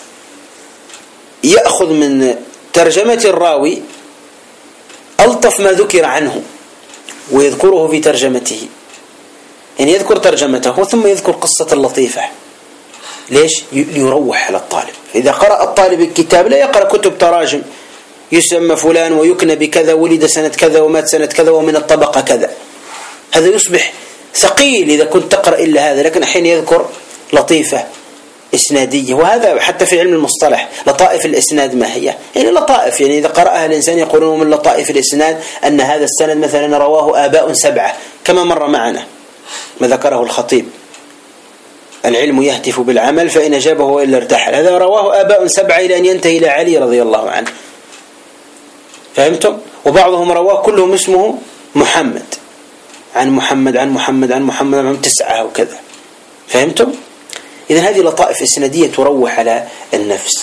يأخذ من ترجمة الراوي ألطف ما ذكر عنه ويذكره في ترجمته، يعني يذكر ترجمته ثم يذكر قصة اللطيفة. ليش؟ ليروح على الطالب. فإذا قرأ الطالب الكتاب لا يقرأ كتب تراجم يسمى فلان ويكنى بكذا ولد سنة كذا ومات سنة كذا ومن الطبقة كذا، هذا يصبح ثقيل إذا كنت تقرأ إلا هذا. لكن حين يذكر لطيفة إسنادية، وهذا حتى في علم المصطلح لطائف الإسناد ما هي؟ يعني لطائف، يعني إذا قرأها الإنسان يقولون من لطائف الإسناد أن هذا السند مثلا رواه آباء 7 كما مر معنا ما ذكره الخطيب: العلم يهتف بالعمل فإن أجابه وإلا ارتحل. هذا رواه آباء 7 إلى أن ينتهي إلى علي رضي الله عنه. فهمتم؟ وبعضهم رواه كلهم اسمه محمد عن محمد عن محمد عن محمد عن 9 وكذا. فهمتم؟ إذن هذه لطائف إسنادية تروح على النفس.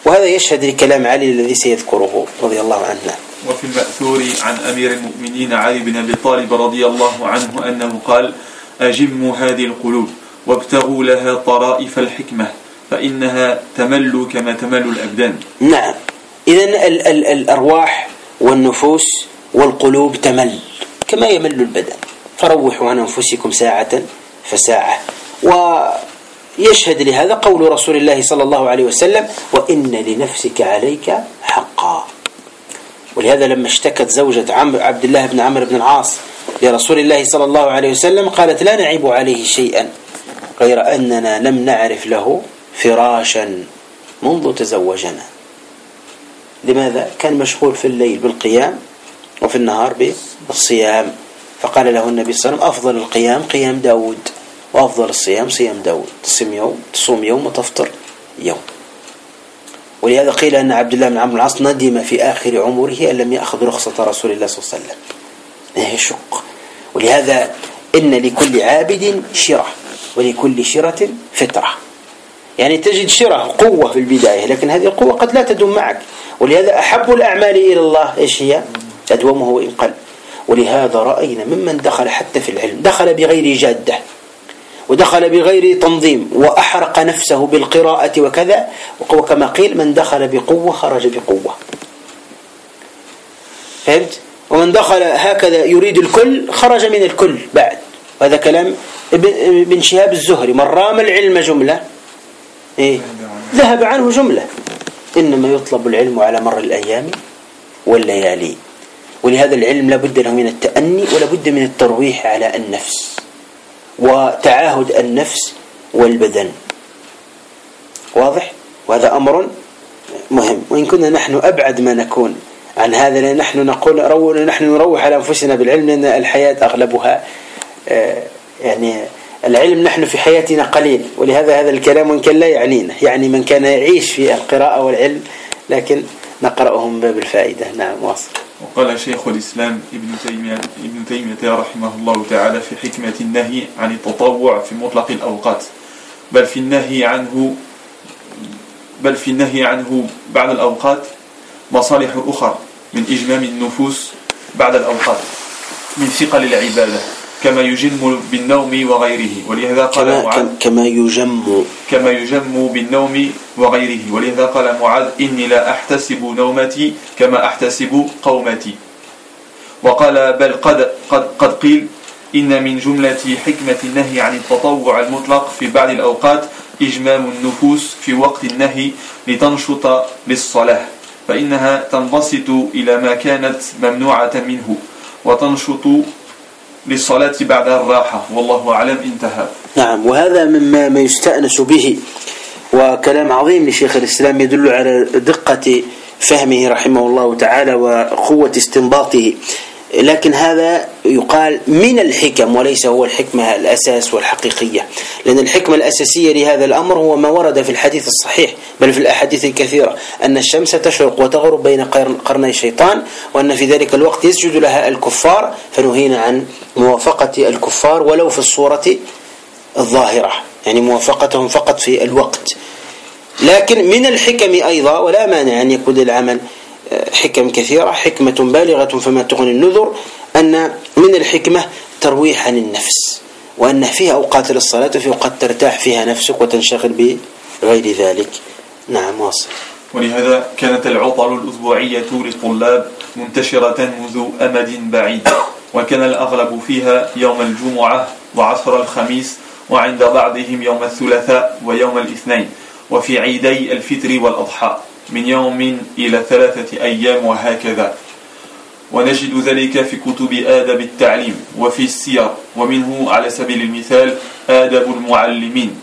وهذا يشهد لكلام علي الذي سيذكره رضي الله عنه. وفي المأثور عن أمير المؤمنين علي بن أبي طالب رضي الله عنه أنه قال: أجموا هذه القلوب وابتغوا لها طرائف الحكمة فإنها تمل كما تمل الأبدان. نعم، إذن الأرواح والنفوس والقلوب تمل كما يمل البدن، فروحوا عن أنفسكم ساعة فساعة. ويشهد لهذا قول رسول الله صلى الله عليه وسلم: وإن لنفسك عليك حقا. ولهذا لما اشتكت زوجة عبد الله بن عمرو بن العاص لرسول الله صلى الله عليه وسلم قالت: لا نعيب عليه شيئا غير أننا لم نعرف له فراشا منذ تزوجنا. لماذا؟ كان مشغول في الليل بالقيام وفي النهار بالصيام. فقال له النبي صلى الله عليه وسلم: أفضل القيام قيام داود، وأفضل الصيام صيام داود، تصوم يوم وتفطر يوم. ولهذا قيل أن عبد الله بن عمرو بن العاص ندم في آخر عمره أن لم يأخذ رخصة رسول الله صلى الله عليه وسلم. هي شق. ولهذا إن لكل عابد شرة ولكل شرة فترة. يعني تجد شرة قوة في البداية، لكن هذه القوة قد لا تدوم معك. ولهذا أحب الأعمال إلى الله إيش هي؟ أدومه وإن قل. ولهذا رأينا ممن دخل حتى في العلم دخل بغير جادة ودخل بغير تنظيم وأحرق نفسه بالقراءة وكذا، وكما قيل: من دخل بقوة خرج بقوة. فهمت؟ ومن دخل هكذا يريد الكل خرج من الكل بعد. وهذا كلام ابن شهاب الزهري: من رام العلم جملة ذهب عنه جملة. إنما يطلب العلم على مر الأيام والليالي. ولهذا العلم لابد له من التأني ولابد من الترويح على النفس وتعاهد النفس والبدن. واضح؟ وهذا أمر مهم. وإن كنا نحن أبعد ما نكون عن هذا، لأن نحن نقول نحن نروح على أنفسنا بالعلم، لأن الحياة أغلبها يعني العلم نحن في حياتنا قليل. ولهذا هذا الكلام وإن كان لا يعنينا، يعني من كان يعيش في القراءة والعلم، لكن نقرأهم باب الفائدة. نعم، واصل. وقال شيخ الإسلام ابن تيمية رحمه الله تعالى في حكمة النهي عن التطوع في مطلق الأوقات، بل في النهي عنه بعد الأوقات مصالح أخرى من إجمام النفوس بعد الأوقات من ثقل العبادة، كما يجم بالنوم وغيره. ولهذا قال كما يجم بالنوم وغيره. ولهذا قال معاذ: إني لا أحتسب نومتي كما أحتسب قومتي. وقال: بل قد قيل إن من جملة حكمة النهي عن التطوع المطلق في بعض الأوقات إجمام النفوس في وقت النهي لتنشط للصلاة، فإنها تنبسط إلى ما كانت ممنوعة منه وتنشط للصلاة بعد الراحة، والله أعلم. انتهى. نعم، وهذا مما يستأنس به، وكلام عظيم لشيخ الإسلام يدل على دقة فهمه رحمه الله تعالى وقوة استنباطه. لكن هذا يقال من الحكم وليس هو الحكمة الأساس والحقيقية، لأن الحكمة الأساسية لهذا الأمر هو ما ورد في الحديث الصحيح بل في الأحاديث الكثيرة، أن الشمس تشرق وتغرب بين قرني الشيطان، وأن في ذلك الوقت يسجد لها الكفار، فنهينا عن موافقة الكفار ولو في الصورة الظاهرة، يعني موافقتهم فقط في الوقت. لكن من الحكم أيضا، ولا مانع أن يكون العمل حكم كثيرة، حكمة بالغة فما تغني النذر، أن من الحكمة ترويح عن النفس، وأن فيها أوقات للصلاة وفي أوقات ترتاح فيها نفسك وتنشغل بغير ذلك. نعم، واصل. ولهذا كانت العطل الأسبوعية للطلاب منتشرة منذ أمد بعيد، وكان الأغلب فيها يوم الجمعة وعصر الخميس، وعند بعضهم يوم الثلاثاء ويوم الاثنين، وفي عيدي الفطر والأضحى من يوم إلى 3 أيام، وهكذا. ونجد ذلك في كتب آداب التعليم وفي السير، ومنه على سبيل المثال آداب المعلمين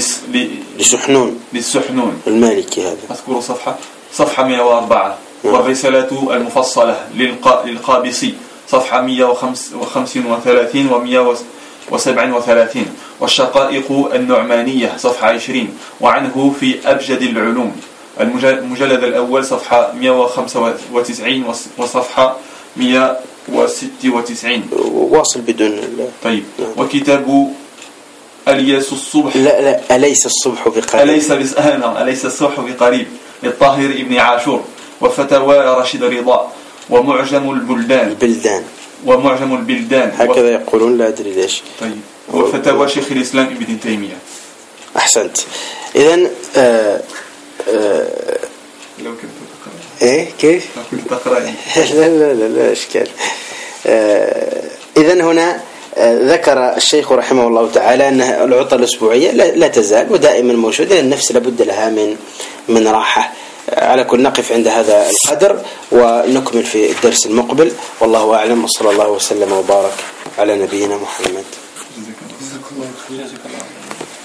للسحنون المالكي، هذا أذكر صفحة 104، والرسالة المفصلة للقابسي صفحة 135 و 137، والشقائق النعمانية صفحة 20، وعنه في أبجد العلوم المجلد الأول صفحة 195 وصفحة 196. واصل بدون طيب. وكتاب أليس الصبح، لا أليس الصبح بقريب، أليس الصبح بقريب للطاهر ابن عاشور، وفتاوى رشيد رضا، ومعجم البلدان هكذا يقولون، لا أدري ليش. طيب. وفتاوى شيخ الإسلام ابن تيمية. أحسنت. إذن لو كنت تقرأ. إيه كيف؟ لو كنت تقرأ. لا إشكال. إذن هنا ذكر الشيخ رحمه الله تعالى أن العطلة الأسبوعية لا تزال ودائما موجودة، النفس لابد لها من راحة. على كل نقف عند هذا القدر ونكمل في الدرس المقبل، والله أعلم، وصلى الله وسلم وبارك على نبينا محمد. جزاك الله خير.